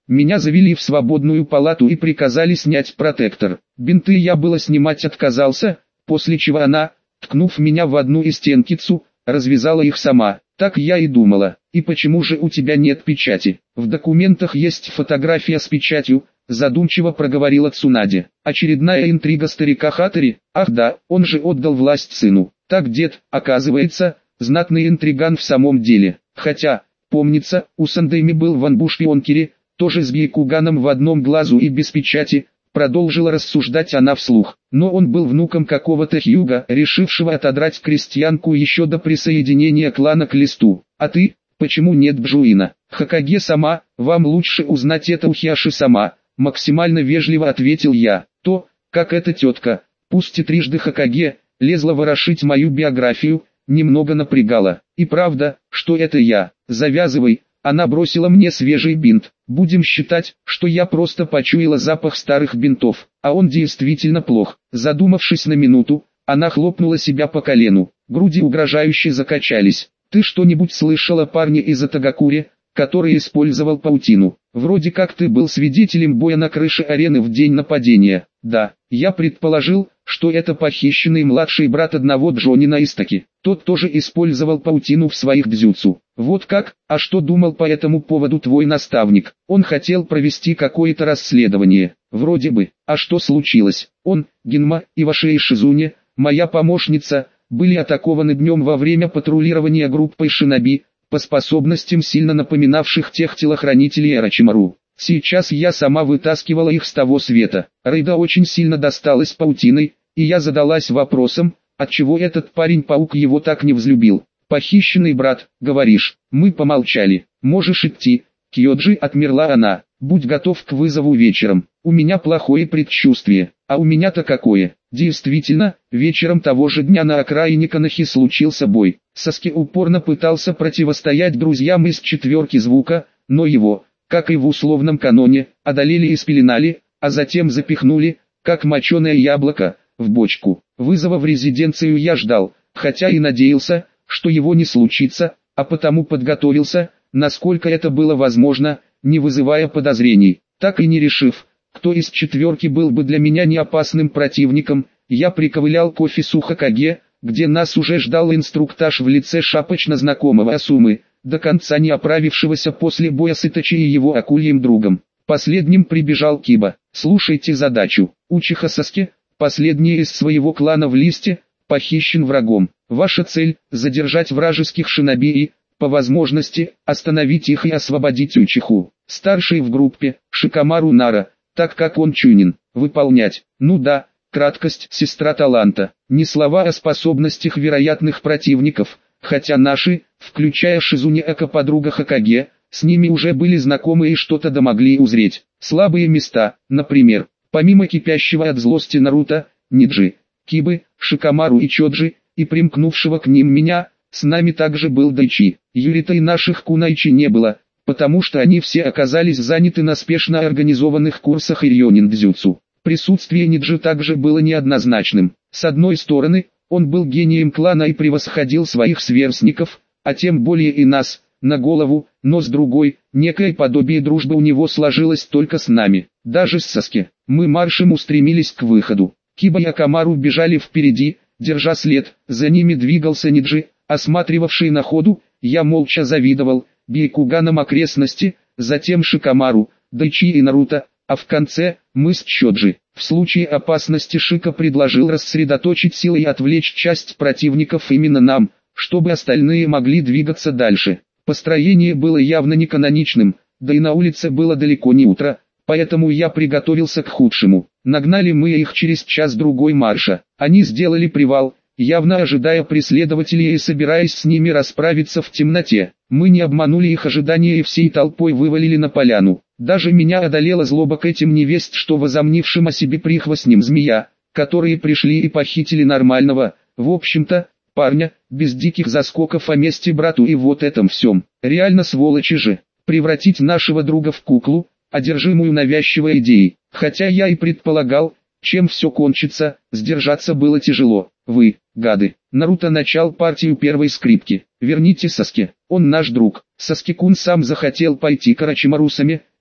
Меня завели в свободную палату и приказали снять протектор. Бинты я было снимать отказался, после чего она, ткнув меня в одну из стенкицу, развязала их сама. Так я и думала. И почему же у тебя нет печати? В документах есть фотография с печатью, задумчиво проговорила Цунаде. Очередная интрига старика Хатори? Ах да, он же отдал власть сыну. Так дед, оказывается, знатный интриган в самом деле. Хотя, помнится, у Сандайми был ванбу шпионкери, тоже с Бейкуганом в одном глазу и без печати, продолжила рассуждать она вслух. Но он был внуком какого-то Хьюга, решившего отодрать крестьянку еще до присоединения клана к листу. А ты, почему нет Бжуина? Хокаге сама, вам лучше узнать это у Хиаши сама, максимально вежливо ответил я. То, как эта тетка, пусть и трижды Хокаге, лезла ворошить мою биографию, немного напрягало. И правда, что это я. Завязывай. Она бросила мне свежий бинт. Будем считать, что я просто почуяла запах старых бинтов, а он действительно плох. Задумавшись на минуту, она хлопнула себя по колену. Груди угрожающе закачались. Ты что-нибудь слышала о парне из Атагакури, который использовал паутину? Вроде как ты был свидетелем боя на крыше арены в день нападения. Да, я предположил, что это похищенный младший брат одного Джонина Истаки. Тот тоже использовал паутину в своих дзюцу. Вот как? А что думал по этому поводу твой наставник? Он хотел провести какое-то расследование. Вроде бы. А что случилось? Он, Гинма, Иваши и Шизуне, моя помощница, были атакованы днем во время патрулирования группой шиноби, по способностям сильно напоминавших тех телохранителей Орочимару. Сейчас я сама вытаскивала их с того света. Рейда очень сильно досталась паутиной, и я задалась вопросом, отчего этот парень-паук его так не взлюбил. Похищенный брат, говоришь. Мы помолчали. Можешь идти. Кьёджи, отмерла она. Будь готов к вызову вечером. У меня плохое предчувствие. А у меня-то какое? Действительно, вечером того же дня на окраине Канахи случился бой. Саски упорно пытался противостоять друзьям из четверки звука, но его, как и в условном каноне, одолели и спеленали, а затем запихнули, как моченое яблоко, в бочку. Вызова в резиденцию я ждал, хотя и надеялся, что его не случится, а потому подготовился, насколько это было возможно, не вызывая подозрений. Так и не решив, кто из четверки был бы для меня неопасным противником, я приковылял к офису Хокаге, где нас уже ждал инструктаж в лице шапочно знакомого Асумы, до конца не оправившегося после боя с Итачи и его акульим другом. Последним прибежал Киба. Слушайте задачу. Учиха Саски, последний из своего клана в листе, похищен врагом. Ваша цель – задержать вражеских шиноби и, по возможности, остановить их и освободить Учиху. Старший в группе – Шикамару Нара, так как он чунин. Выполнять. Ну да, краткость – сестра таланта. Не слова о способностях вероятных противников, хотя наши, включая Шизуне Эко подруга Хокаге, с ними уже были знакомы и что-то домогли узреть. Слабые места, например, помимо кипящего от злости Наруто, Ниджи, Кибы, Шикамару и Чоджи, и примкнувшего к ним меня, с нами также был Дайчи. Юрита и наших кунайчи не было, потому что они все оказались заняты на спешно организованных курсах Ирьонин-дзюцу. Присутствие Ниджи также было неоднозначным. С одной стороны, он был гением клана и превосходил своих сверстников, а тем более и нас, на голову, но с другой, некое подобие дружбы у него сложилось только с нами. Даже с Саски. Мы маршем устремились к выходу. Киба и Акамару бежали впереди, держа след, за ними двигался Ниджи, осматривавший на ходу, я молча завидовал, Бейкуганам окрестности, затем Шикамару, Дайчи и Наруто, а в конце, мы с Чоджи. В случае опасности Шика предложил рассредоточить силы и отвлечь часть противников именно нам, чтобы остальные могли двигаться дальше. Построение было явно не каноничным, да и на улице было далеко не утро, поэтому я приготовился к худшему. Нагнали мы их через час-другой марша. Они сделали привал, явно ожидая преследователей и собираясь с ними расправиться в темноте. Мы не обманули их ожидания и всей толпой вывалили на поляну. Даже меня одолела злоба к этим невесть, что возомнившим о себе прихвостнем змея, которые пришли и похитили нормального, в общем-то, парня, без диких заскоков о мести брату и вот этом всем. Реально сволочи же. Превратить нашего друга в куклу, одержимую навязчивой идеей. Хотя я и предполагал, чем все кончится, сдержаться было тяжело. Вы, гады. Наруто начал партию первой скрипки. Верните Саски, он наш друг. Саски-кун сам захотел пойти к Орочимару-саме,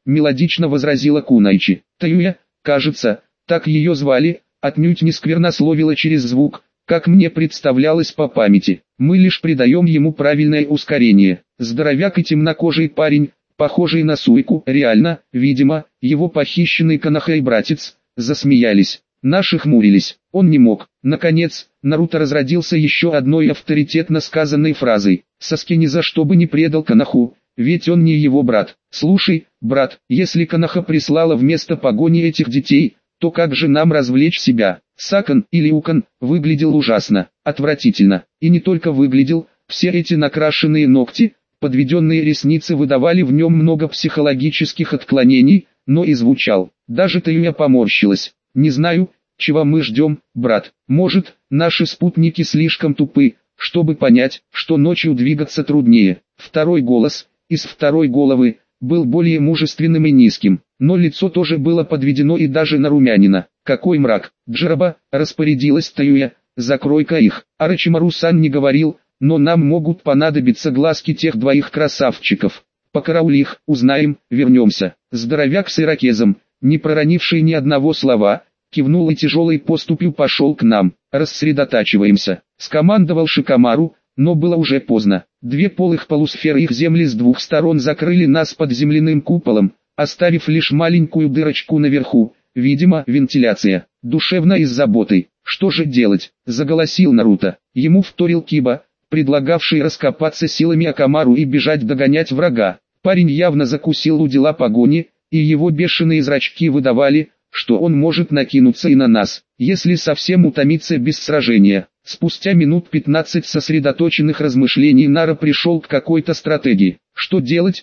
мелодично возразила Кунайчи. Таюя, кажется, так ее звали, отнюдь не сквернословила через звук, как мне представлялось по памяти. Мы лишь придаем ему правильное ускорение. Здоровяк и темнокожий парень, похожий на Суйку, реально, видимо, его похищенный Конохэй братец, засмеялись. Наши хмурились. Он не мог. Наконец, Наруто разродился еще одной авторитетно сказанной фразой. Саске ни за что бы не предал Коноху, ведь он не его брат. Слушай, брат, если Коноха прислала вместо погони этих детей, то как же нам развлечь себя? Сакан или Укан выглядел ужасно, отвратительно. И не только выглядел, все эти накрашенные ногти, подведенные ресницы выдавали в нем много психологических отклонений, но и звучал. Даже Таюя поморщилась. Не знаю, чего мы ждем, брат. Может, наши спутники слишком тупы, чтобы понять, что ночью двигаться труднее. Второй голос, из второй головы, был более мужественным и низким, но лицо тоже было подведено и даже нарумянено. Какой мрак! Джироба, распорядилась Таюя, закрой-ка их. Орочимару-сан не говорил, но нам могут понадобиться глазки тех двоих красавчиков. Покараули их, узнаем, вернемся. Здоровяк с ирокезом, не проронивший ни одного слова, кивнул и тяжелой поступью пошел к нам. Рассредотачиваемся, скомандовал Шикамару, но было уже поздно. Две полых полусферы их земли с двух сторон закрыли нас под земляным куполом, оставив лишь маленькую дырочку наверху, видимо, вентиляция. Душевно и с заботой. Что же делать? Заголосил Наруто. Ему вторил Киба, предлагавший раскопаться силами Акамару и бежать догонять врага. Парень явно закусил у дела погони, и его бешеные зрачки выдавали, что он может накинуться и на нас, если совсем утомиться без сражения. Спустя минут 15 сосредоточенных размышлений Нара пришел к какой-то стратегии. Что делать,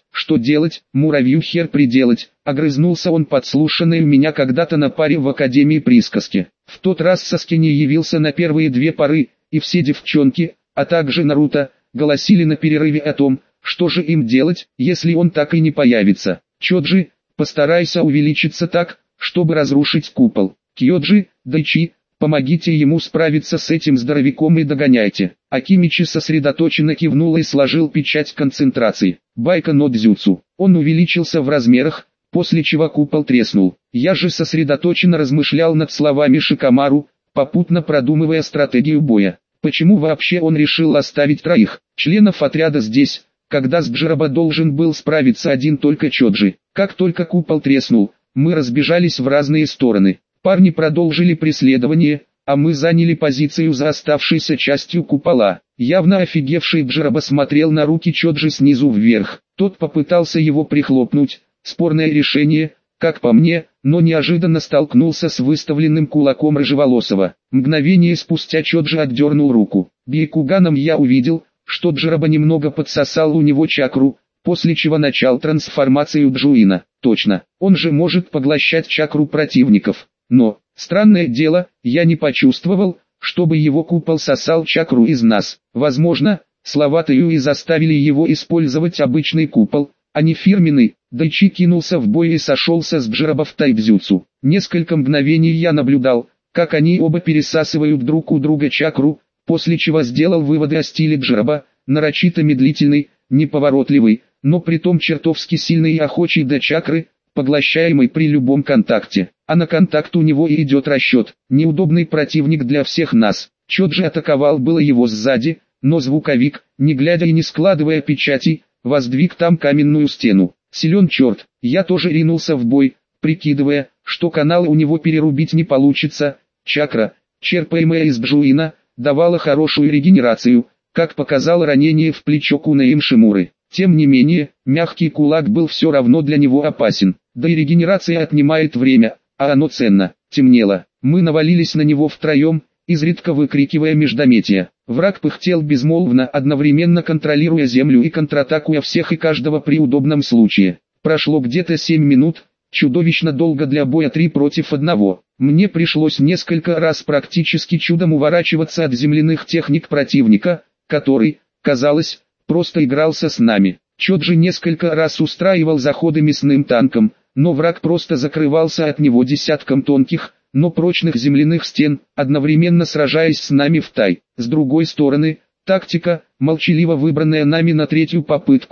муравью хер приделать, огрызнулся он подслушанный у меня когда-то на паре в Академии присказки. В тот раз Саске не явился на первые две пары, и все девчонки, а также Наруто, голосили на перерыве о том, что же им делать, если он так и не появится. Чоджи, постарайся увеличиться так, чтобы разрушить купол. Кьоджи, Дайчи, помогите ему справиться с этим здоровяком и догоняйте. Акимичи сосредоточенно кивнул и сложил печать концентрации. Байка но дзюцу. Он увеличился в размерах, после чего купол треснул. Я же сосредоточенно размышлял над словами Шикамару, попутно продумывая стратегию боя. Почему вообще он решил оставить троих членов отряда здесь, когда с Джироба должен был справиться один только Чоджи? Как только купол треснул, мы разбежались в разные стороны. Парни продолжили преследование, а мы заняли позицию за оставшейся частью купола. Явно офигевший Джироба смотрел на руки Чоджи снизу вверх. Тот попытался его прихлопнуть, спорное решение, как по мне, но неожиданно столкнулся с выставленным кулаком Рыжеволосого. Мгновение спустя Чоджи отдернул руку. Бейкуганом я увидел, что Джироба немного подсосал у него чакру, после чего начал трансформацию Джуина. Точно, он же может поглощать чакру противников. Но, странное дело, я не почувствовал, чтобы его купол сосал чакру из нас. Возможно, слова Таюи заставили его использовать обычный купол, а не фирменный. Дайчи кинулся в бой и сошелся с Джироба в тайбзюцу. Несколько мгновений я наблюдал, как они оба пересасывают друг у друга чакру, после чего сделал выводы о стиле Джироба, нарочито медлительный, неповоротливый, но притом чертовски сильный и охочий до чакры, поглощаемый при любом контакте. А на контакт у него и идет расчет. Неудобный противник для всех нас. Чоджи атаковал было его сзади, но звуковик, не глядя и не складывая печатей, воздвиг там каменную стену. Силен черт, я тоже ринулся в бой, прикидывая, что канал у него перерубить не получится. Чакра, черпаемая из Джуина, давала хорошую регенерацию, как показало ранение в плечо Кунаим Шимуры. Тем не менее, мягкий кулак был все равно для него опасен, да и регенерация отнимает время, а оно ценно. Темнело, мы навалились на него втроем, изредка выкрикивая междометия. Враг пыхтел безмолвно, одновременно контролируя землю и контратакуя всех и каждого при удобном случае. Прошло где-то 7 минут, чудовищно долго для боя 3 против 1. Мне пришлось несколько раз практически чудом уворачиваться от земляных техник противника, который, казалось, просто игрался с нами. Чоджи несколько раз устраивал заходы мясным танком, но враг просто закрывался от него десятком тонких, но прочных земляных стен, одновременно сражаясь с нами в тай. С другой стороны, тактика, молчаливо выбранная нами на третью попытку,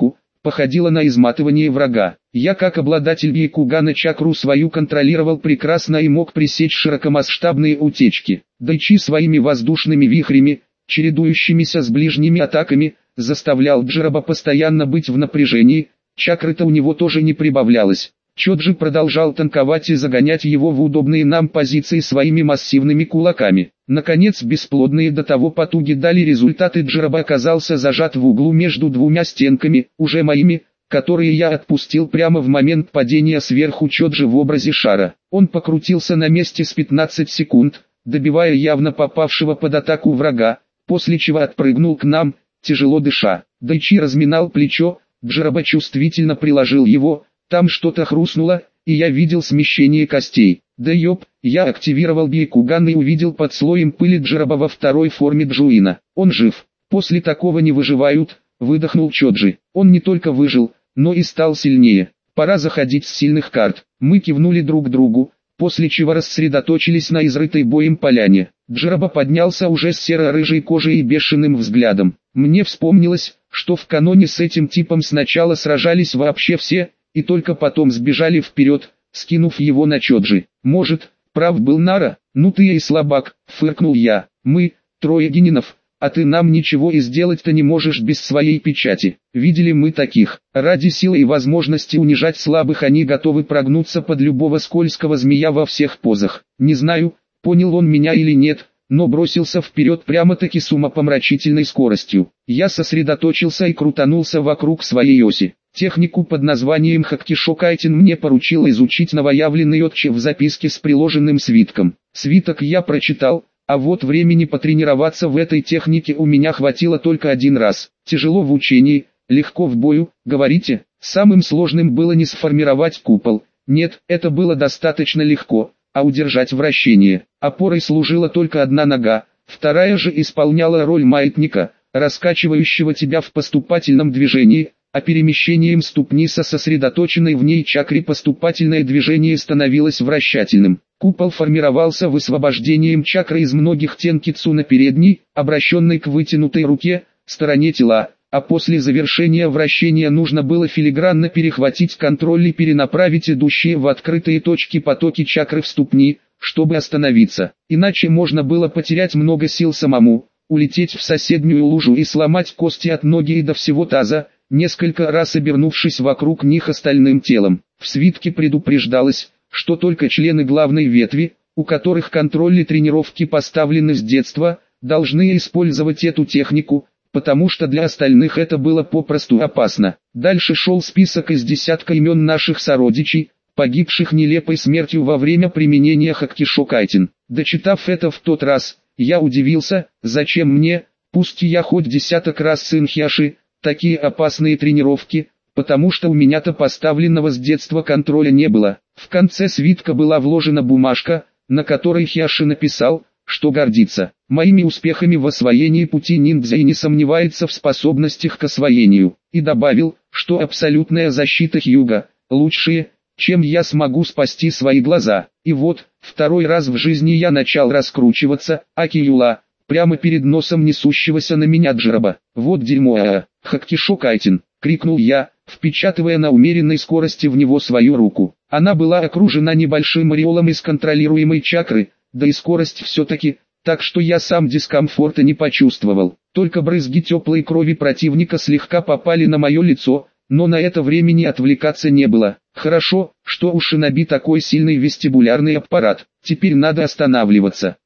походило на изматывание врага. Я как обладатель Бьякугана чакру свою контролировал прекрасно и мог пресечь широкомасштабные утечки. Дайчи своими воздушными вихрями, чередующимися с ближними атаками, заставлял Джироба постоянно быть в напряжении, чакры-то у него тоже не прибавлялось. Чоджи продолжал танковать и загонять его в удобные нам позиции своими массивными кулаками. Наконец бесплодные до того потуги дали результаты. Джироба оказался зажат в углу между двумя стенками, уже моими, которые я отпустил прямо в момент падения сверху Чоджи в образе шара. Он покрутился на месте с 15 секунд, добивая явно попавшего под атаку врага, после чего отпрыгнул к нам, тяжело дыша. Дайчи разминал плечо, Джироба чувствительно приложил его, там что-то хрустнуло, и я видел смещение костей. Да ёп, я активировал Бьякуган и увидел под слоем пыли Джироба во второй форме Джуина. Он жив. После такого не выживают, выдохнул Чоджи. Он не только выжил, но и стал сильнее. Пора заходить с сильных карт. Мы кивнули друг другу, после чего рассредоточились на изрытой боем поляне. Джироба поднялся уже с серо-рыжей кожей и бешеным взглядом. Мне вспомнилось, что в каноне с этим типом сначала сражались вообще все, и только потом сбежали вперед, скинув его на Чоджи. Может, прав был Нара? Ну ты и слабак, фыркнул я. Мы, трое генинов, а ты нам ничего и сделать-то не можешь без своей печати. Видели мы таких. Ради силы и возможности унижать слабых они готовы прогнуться под любого скользкого змея во всех позах. Не знаю, понял он меня или нет, но бросился вперед прямо-таки с умопомрачительной скоростью. Я сосредоточился и крутанулся вокруг своей оси. Технику под названием Хаккишокайтин мне поручил изучить новоявленный отче в записке с приложенным свитком. Свиток я прочитал, а вот времени потренироваться в этой технике у меня хватило только один раз. Тяжело в учении, легко в бою, говорите? Самым сложным было не сформировать купол. Нет, это было достаточно легко, а удержать вращение. Опорой служила только одна нога, вторая же исполняла роль маятника, раскачивающего тебя в поступательном движении, а перемещением ступни со сосредоточенной в ней чакры поступательное движение становилось вращательным. Купол формировался высвобождением чакры из многих тенкицу на передней, обращенной к вытянутой руке, стороне тела, а после завершения вращения нужно было филигранно перехватить контроль и перенаправить идущие в открытые точки потоки чакры в ступни, чтобы остановиться. Иначе можно было потерять много сил самому, улететь в соседнюю лужу и сломать кости от ноги и до всего таза, несколько раз обернувшись вокруг них остальным телом. В свитке предупреждалось, что только члены главной ветви, у которых контроль и тренировки поставлены с детства, должны использовать эту технику, потому что для остальных это было попросту опасно. Дальше шел список из десятка имен наших сородичей, погибших нелепой смертью во время применения Хаккишокайтин. Дочитав это в тот раз, я удивился, зачем мне, пусть я хоть десяток раз сын Хьяши, такие опасные тренировки, потому что у меня-то поставленного с детства контроля не было. В конце свитка была вложена бумажка, на которой Хьяши написал, что гордится моими успехами в освоении пути ниндзя и не сомневается в способностях к освоению, и добавил, что абсолютная защита Хьюга, лучшее, чем я смогу спасти свои глаза. И вот, второй раз в жизни я начал раскручиваться, Акиюла, прямо перед носом несущегося на меня Джироба. Вот дерьмо, Хаккишокайтин, крикнул я, впечатывая на умеренной скорости в него свою руку. Она была окружена небольшим ореолом из контролируемой чакры, да и скорость все-таки, так что я сам дискомфорта не почувствовал. Только брызги теплой крови противника слегка попали на мое лицо, но на это времени отвлекаться не было. Хорошо, что у шиноби такой сильный вестибулярный аппарат. Теперь надо останавливаться.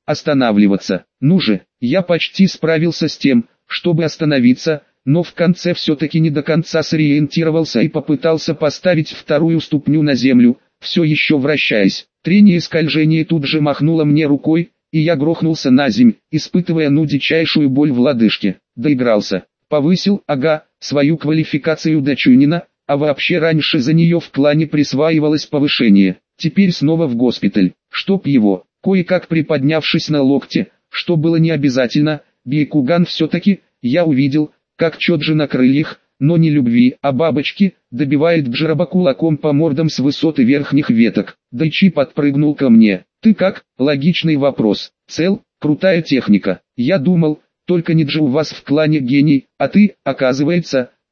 Ну же, я почти справился с тем, чтобы остановиться, но в конце все-таки не до конца сориентировался и попытался поставить вторую ступню на землю, все еще вращаясь. Трение и скольжение тут же махнуло мне рукой, и я грохнулся на земь, испытывая дичайшую боль в лодыжке. Доигрался. Повысил, свою квалификацию до Чунина, а вообще раньше за нее в клане присваивалось повышение. Теперь снова в госпиталь. Чтоб его, кое-как приподнявшись на локте, что было не обязательно, Бьякуган все-таки, я увидел, как Чоджи на крыльях, но не любви, а бабочки, добивает Джироба кулаком по мордам с высоты верхних веток. Дайчи подпрыгнул ко мне. Ты как? Логичный вопрос. Цел, крутая техника. Я думал, только Ниджи у вас в клане гений, а ты, оказывается,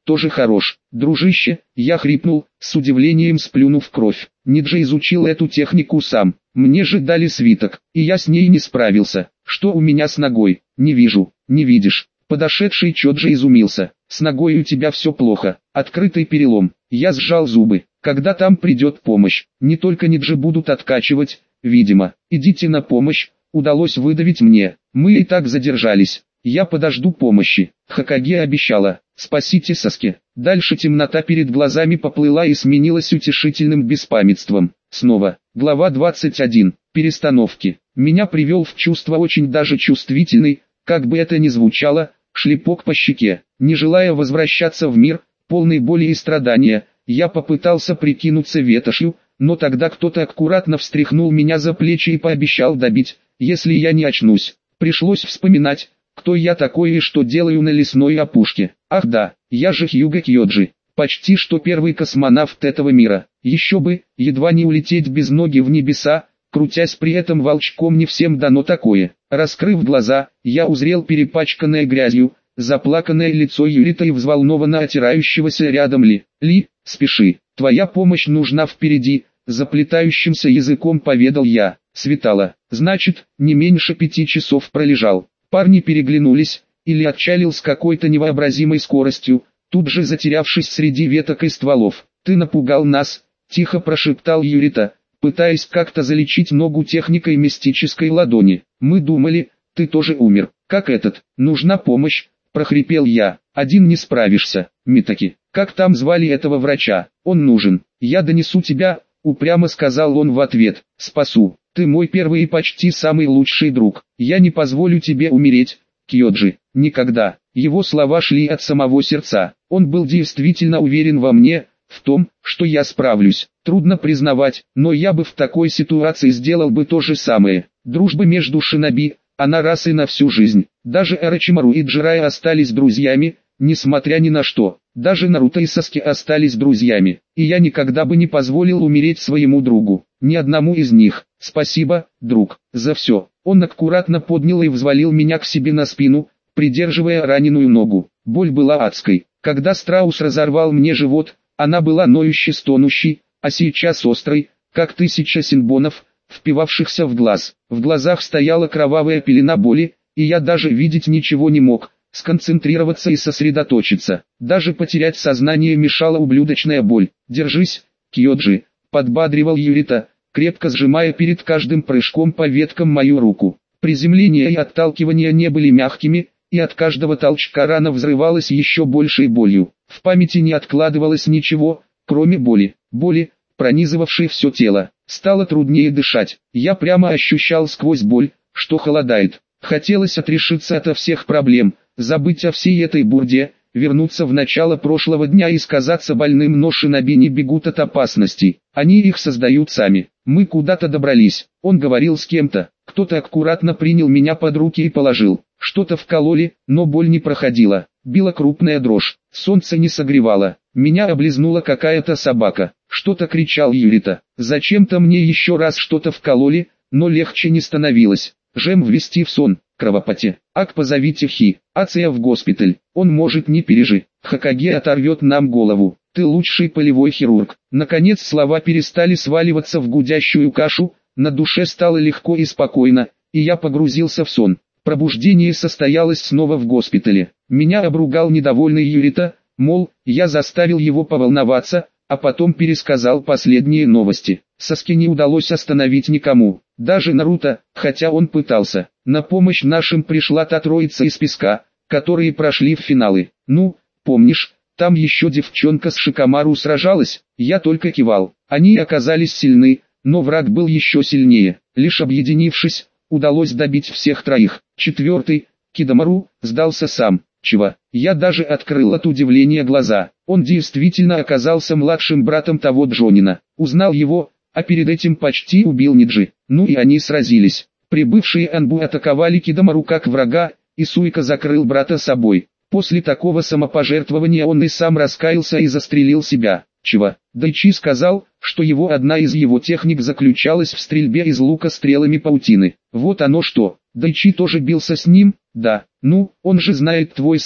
тоже хорош. Дружище, я хрипнул, с удивлением сплюнув кровь. Ниджи изучил эту технику сам. Мне же дали свиток, и я с ней не справился. Что у меня с ногой? Не вижу, не видишь. Подошедший Чоджи изумился. С ногой у тебя все плохо, открытый перелом. Я сжал зубы. Когда там придет помощь, не только Ниджи будут откачивать, видимо. Идите на помощь, удалось выдавить мне. Мы и так задержались. Я подожду помощи. Хокаге обещала. Спасите Саске. Дальше темнота перед глазами поплыла и сменилась утешительным беспамятством. Снова. Глава 21. Перестановки. Меня привел в чувство очень даже чувствительный, как бы это ни звучало, шлепок по щеке. Не желая возвращаться в мир, полный боли и страдания, я попытался прикинуться ветошью, но тогда кто-то аккуратно встряхнул меня за плечи и пообещал добить, если я не очнусь. Пришлось вспоминать, кто я такой и что делаю на лесной опушке. Ах да, я же Хьюго Кьоджи, почти что первый космонавт этого мира. Еще бы, едва не улететь без ноги в небеса, крутясь при этом волчком, не всем дано такое. Раскрыв глаза, я узрел перепачканное грязью, заплаканное лицо Юрита и взволнованно отирающегося рядом Ли, спеши, твоя помощь нужна впереди, заплетающимся языком поведал я. Светало, значит, не меньше 5 часов пролежал. Парни переглянулись, или отчалил с какой-то невообразимой скоростью, тут же затерявшись среди веток и стволов. «Ты напугал нас», — тихо прошептал Юрита, пытаясь как-то залечить ногу техникой мистической ладони. «Мы думали, ты тоже умер, как этот, нужна помощь», — прохрипел я. «Один не справишься, Митаки, как там звали этого врача, он нужен, я донесу тебя», — упрямо сказал он в ответ. «Спасу. Ты мой первый и почти самый лучший друг. Я не позволю тебе умереть, Кьоджи, никогда». Его слова шли от самого сердца. Он был действительно уверен во мне, в том, что я справлюсь. Трудно признавать, но я бы в такой ситуации сделал бы то же самое. Дружба между шиноби, она раз и на всю жизнь. Даже Орочимару и Джирайя остались друзьями, несмотря ни на что. Даже Наруто и Саски остались друзьями, и я никогда бы не позволил умереть своему другу, ни одному из них. Спасибо, друг, за все. Он аккуратно поднял и взвалил меня к себе на спину, придерживая раненую ногу. Боль была адской. Когда страус разорвал мне живот, она была ноющей, стонущей, а сейчас острой, как 1000 синбонов, впивавшихся в глаз. В глазах стояла кровавая пелена боли, и я даже видеть ничего не мог. Сконцентрироваться и сосредоточиться. Даже потерять сознание мешала ублюдочная боль. «Держись, Кьоджи», — подбадривал Юрита, крепко сжимая перед каждым прыжком по веткам мою руку. Приземление и отталкивание не были мягкими, и от каждого толчка рана взрывалась еще большей болью. В памяти не откладывалось ничего, кроме боли. Боли, пронизывавшей все тело. Стало труднее дышать. Я прямо ощущал сквозь боль, что холодает. Хотелось отрешиться ото всех проблем, забыть о всей этой бурде, вернуться в начало прошлого дня и сказаться больным, но шиноби не бегут от опасностей, они их создают сами. Мы куда-то добрались, он говорил с кем-то, кто-то аккуратно принял меня под руки и положил. Что-то вкололи, но боль не проходила, била крупная дрожь, солнце не согревало, меня облизнула какая-то собака, что-то кричал Юрита. Зачем-то мне еще раз что-то вкололи, но легче не становилось. Жем ввести в сон, кровопоте. Ак, позовите Ация в госпиталь, он может не пережи. Хокаге оторвет нам голову, ты лучший полевой хирург. Наконец слова перестали сваливаться в гудящую кашу, на душе стало легко и спокойно, и я погрузился в сон. Пробуждение состоялось снова в госпитале. Меня обругал недовольный Юрита, мол, я заставил его поволноваться, а потом пересказал последние новости. Саске не удалось остановить никому, даже Наруто, хотя он пытался. На помощь нашим пришла та троица из песка, которые прошли в финалы. Ну, помнишь, там еще девчонка с Шикамару сражалась, я только кивал. Они оказались сильны, но враг был еще сильнее. Лишь объединившись, удалось добить всех троих. Четвертый, Кидамару, сдался сам. Чего? Я даже открыл от удивления глаза. Он действительно оказался младшим братом того Джонина. Узнал его, а перед этим почти убил Ниджи. Ну и они сразились. Прибывшие Анбу атаковали Кидамару как врага, и Суика закрыл брата собой. После такого самопожертвования он и сам раскаялся и застрелил себя. Чего? Дайчи сказал, что одна из его техник заключалась в стрельбе из лука стрелами паутины. Вот оно что. Дайчи тоже бился с ним? Да. Ну, он же знает твой стиль,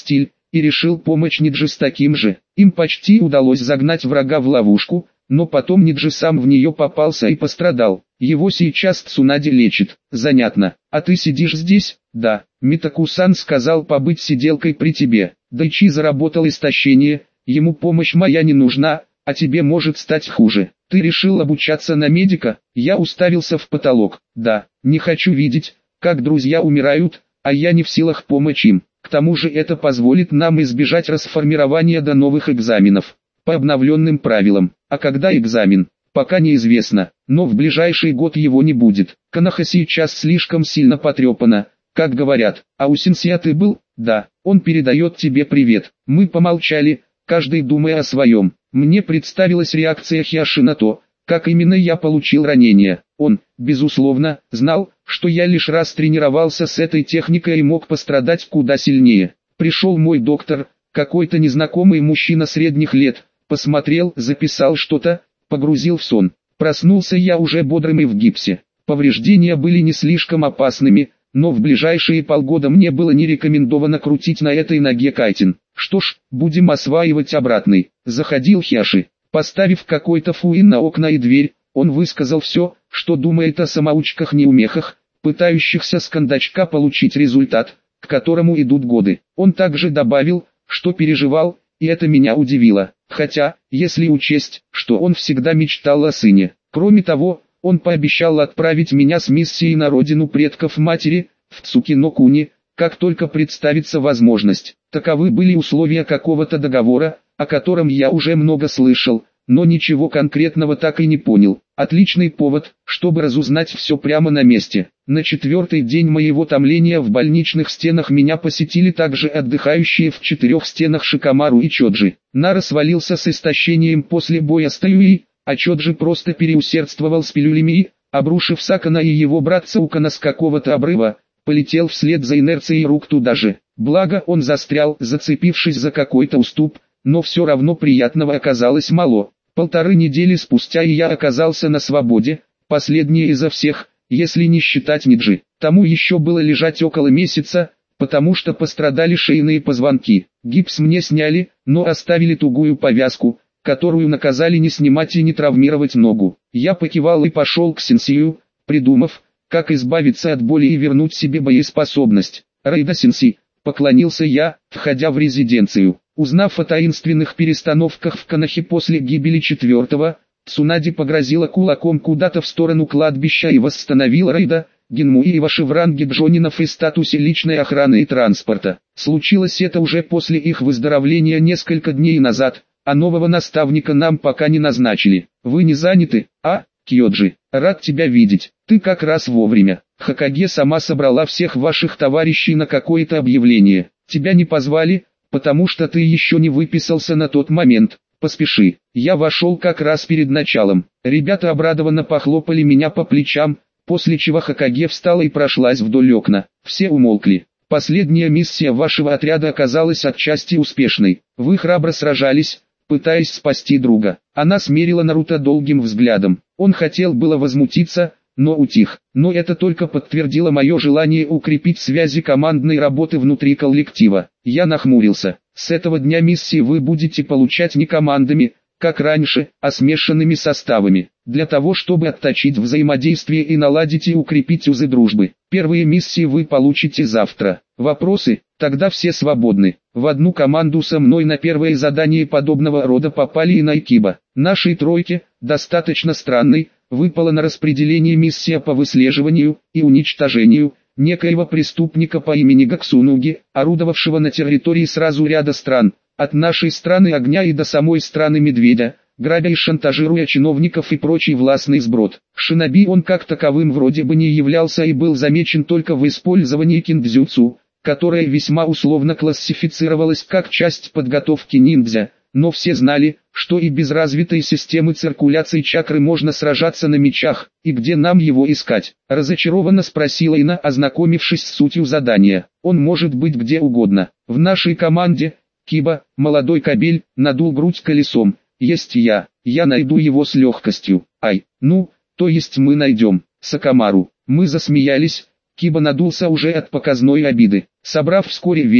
и решил помочь Ниджи с таким же. Им почти удалось загнать врага в ловушку, но потом Ниджи сам в нее попался и пострадал. Его сейчас Цунаде лечит. Занятно. А ты сидишь здесь? Да. Митаку-сан сказал побыть сиделкой при тебе. Дайчи заработал истощение, ему помощь моя не нужна, а тебе может стать хуже. Ты решил обучаться на медика? Я уставился в потолок. Да, не хочу видеть, как друзья умирают, а я не в силах помочь им. К тому же это позволит нам избежать расформирования до новых экзаменов. По обновленным правилам. А когда экзамен? Пока неизвестно, но в ближайший год его не будет. Канаха сейчас слишком сильно потрепана, как говорят. А у сенсея ты был? Да, он передает тебе привет. Мы помолчали, каждый думая о своем. Мне представилась реакция Хиаши на то, как именно я получил ранение. Он, безусловно, знал, что я лишь раз тренировался с этой техникой и мог пострадать куда сильнее. Пришел мой доктор, какой-то незнакомый мужчина средних лет, посмотрел, записал что-то, погрузил в сон. Проснулся я уже бодрым и в гипсе. Повреждения были не слишком опасными, но в ближайшие полгода мне было не рекомендовано крутить на этой ноге кайтинг. Что ж, будем осваивать обратный. Заходил Хиаши, поставив какой-то фуин на окна и дверь, он высказал все, что думает о самоучках-неумехах, пытающихся с кондачка получить результат, к которому идут годы. Он также добавил, что переживал, и это меня удивило. Хотя, если учесть, что он всегда мечтал о сыне. Кроме того, он пообещал отправить меня с миссией на родину предков матери, в Цукино-куни, как только представится возможность. Таковы были условия какого-то договора, о котором я уже много слышал, но ничего конкретного так и не понял. Отличный повод, чтобы разузнать все прямо на месте. На 4-й день моего томления в больничных стенах меня посетили также отдыхающие в 4 стенах Шикамару и Чоджи. Нара свалился с истощением после боя с Таюи, а Чоджи просто переусердствовал с пилюлями и, обрушив Сакана и его братца Укана с какого-то обрыва, полетел вслед за инерцией рук туда же. Благо он застрял, зацепившись за какой-то уступ, но все равно приятного оказалось мало. 1,5 недели спустя и я оказался на свободе, последний изо всех, если не считать Ниджи. Тому еще было лежать около месяца, потому что пострадали шейные позвонки. Гипс мне сняли, но оставили тугую повязку, которую наказали не снимать и не травмировать ногу. Я покивал и пошел к сенсею, придумав, как избавиться от боли и вернуть себе боеспособность. Рейда-сенсей, поклонился я, входя в резиденцию. Узнав о таинственных перестановках в Канахе после гибели 4-го, Цунаде погрозила кулаком куда-то в сторону кладбища и восстановила Рейда, Генму и Иваши в ранге джонинов и статусе личной охраны и транспорта. Случилось это уже после их выздоровления несколько дней назад, а нового наставника нам пока не назначили. Вы не заняты, а, Кьоджи? Рад тебя видеть, ты как раз вовремя. Хокаге сама собрала всех ваших товарищей на какое-то объявление. Тебя не позвали, потому что ты еще не выписался на тот момент. Поспеши. Я вошел как раз перед началом. Ребята обрадованно похлопали меня по плечам, после чего Хокаге встала и прошлась вдоль окна. Все умолкли. Последняя миссия вашего отряда оказалась отчасти успешной. Вы храбро сражались, пытаясь спасти друга. Она смерила Наруто долгим взглядом. Он хотел было возмутиться, но утих. Но это только подтвердило мое желание укрепить связи командной работы внутри коллектива. Я нахмурился. С этого дня миссии вы будете получать не командами, как раньше, а смешанными составами. Для того, чтобы отточить взаимодействие и наладить и укрепить узы дружбы. Первые миссии вы получите завтра. Вопросы? Тогда все свободны. В одну команду со мной на первое задание подобного рода попали и Найкиба. Нашей тройке, достаточно странной, выпала на распределение миссия по выслеживанию и уничтожению некоего преступника по имени Гаксунуги, орудовавшего на территории сразу ряда стран, от нашей страны огня и до самой страны медведя, грабя и шантажируя чиновников и прочий властный сброд. Шиноби он как таковым вроде бы не являлся и был замечен только в использовании киндзюцу, которое весьма условно классифицировалось как часть подготовки ниндзя, но все знали, что и без развитой системы циркуляции чакры можно сражаться на мечах, и где нам его искать? Разочарованно спросила Ина, ознакомившись с сутью задания. Он может быть где угодно. В нашей команде, Киба, молодой кобель, надул грудь колесом. Есть я найду его с легкостью. Ай, ну, то есть мы найдем. Сакамару. Мы засмеялись. Киба надулся уже от показной обиды. Собрав вскоре вещи,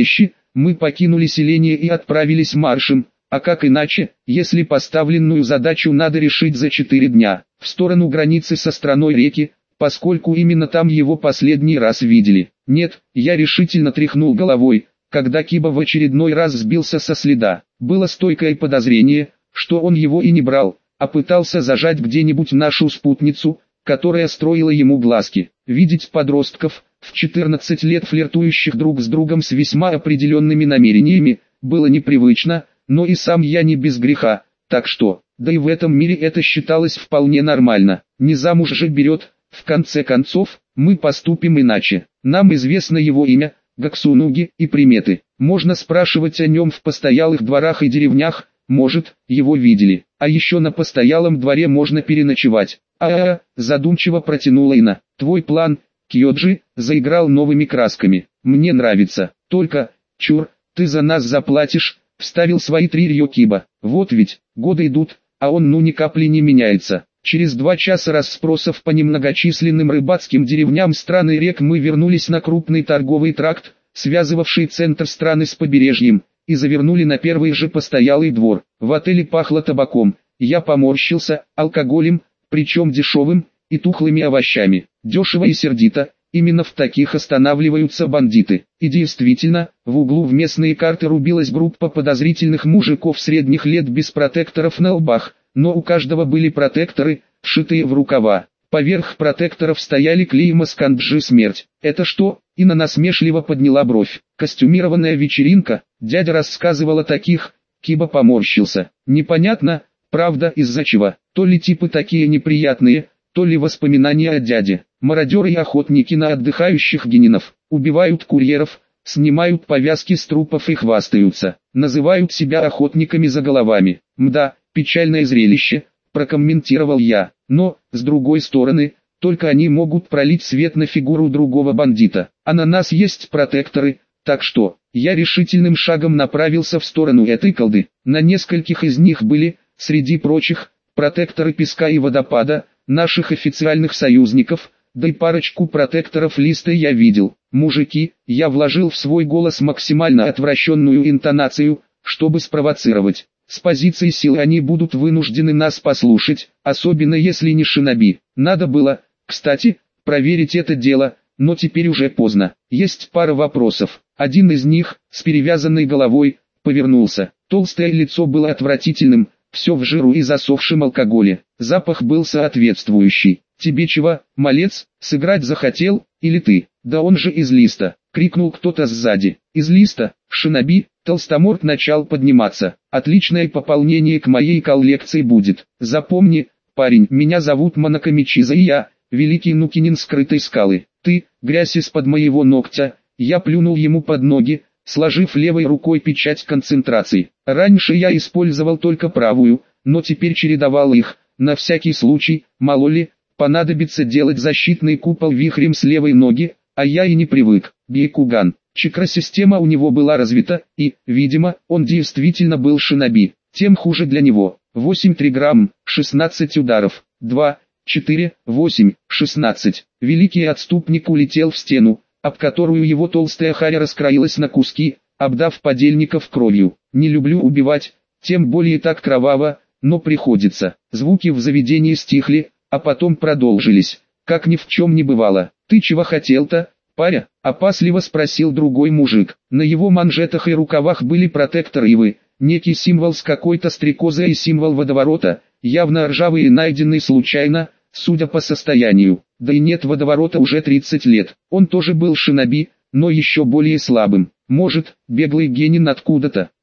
мы покинули селение и отправились маршем, а как иначе, если поставленную задачу надо решить за 4 дня, в сторону границы со страной реки, поскольку именно там его последний раз видели. Нет, я решительно тряхнул головой, когда Киба в очередной раз сбился со следа. Было стойкое подозрение, что он его и не брал, а пытался зажать где-нибудь нашу спутницу, которая строила ему глазки. Видеть подростков, в 14 лет флиртующих друг с другом с весьма определенными намерениями, было непривычно, но и сам я не без греха, так что, да и в этом мире это считалось вполне нормально. Не замуж же берет, в конце концов, мы поступим иначе. Нам известно его имя, Гаксунуги и приметы. Можно спрашивать о нем в постоялых дворах и деревнях, может, его видели. А еще на постоялом дворе можно переночевать. Задумчиво протянула Ина. Твой план, Кьоджи, заиграл новыми красками. Мне нравится. Только, чур, ты за нас заплатишь, вставил свои 3 рьё Киба. Вот ведь, годы идут, а он ни капли не меняется. Через 2 часа расспросов по немногочисленным рыбацким деревням стран и рек мы вернулись на крупный торговый тракт, связывавший центр страны с побережьем, и завернули на первый же постоялый двор. В отеле пахло табаком, я поморщился, алкоголем, причем дешевым, и тухлыми овощами. Дешево и сердито, именно в таких останавливаются бандиты. И действительно, в углу в местные карты рубилась группа подозрительных мужиков средних лет без протекторов на лбах, но у каждого были протекторы, вшитые в рукава. Поверх протекторов стояли клейма «Сканджи смерть». «Это что?» Инна насмешливо подняла бровь. «Костюмированная вечеринка?» Дядя рассказывал о таких. Киба поморщился. «Непонятно, правда, из-за чего. То ли типы такие неприятные, то ли воспоминания о дяде. Мародеры и охотники на отдыхающих генинов. Убивают курьеров, снимают повязки с трупов и хвастаются. Называют себя охотниками за головами. Мда, печальное зрелище», прокомментировал я. «Но, с другой стороны, только они могут пролить свет на фигуру другого бандита. А на нас есть протекторы, так что...» Я решительным шагом направился в сторону этой колды. На нескольких из них были, среди прочих, протекторы песка и водопада, наших официальных союзников, да и парочку протекторов листа я видел. «Мужики», я вложил в свой голос максимально отвращенную интонацию, чтобы спровоцировать. С позиции силы они будут вынуждены нас послушать, особенно если не шиноби. Надо было, кстати, проверить это дело, но теперь уже поздно. Есть пара вопросов. Один из них, с перевязанной головой, повернулся. Толстое лицо было отвратительным, все в жиру и засохшем алкоголе. Запах был соответствующий. «Тебе чего, малец, сыграть захотел, или ты?» «Да он же из листа!» — крикнул кто-то сзади. «Из листа, шиноби!» Толстоморд начал подниматься. «Отличное пополнение к моей коллекции будет. Запомни, парень, меня зовут Монокомичиза и я, великий Нукинин скрытой скалы. Ты, грязь из-под моего ногтя». Я плюнул ему под ноги, сложив левой рукой печать концентрации. Раньше я использовал только правую, но теперь чередовал их, на всякий случай, мало ли, понадобится делать защитный купол вихрем с левой ноги, а я и не привык. Бейкуган. Чакра-система у него была развита, и, видимо, он действительно был шиноби. Тем хуже для него. 8 триграмм, 16 ударов. 2, 4, 8, 16. Великий отступник улетел в стену, об которую его толстая харя раскроилась на куски, обдав подельников кровью. Не люблю убивать, тем более так кроваво, но приходится. Звуки в заведении стихли, а потом продолжились, как ни в чем не бывало. «Ты чего хотел-то, паря?» — опасливо спросил другой мужик. На его манжетах и рукавах были протекторы ивы, некий символ с какой-то стрекозой и символ водоворота, явно ржавый и найденный случайно, судя по состоянию. Да и нет водоворота уже 30 лет. Он тоже был шиноби, но еще более слабым. Может, беглый генин откуда-то.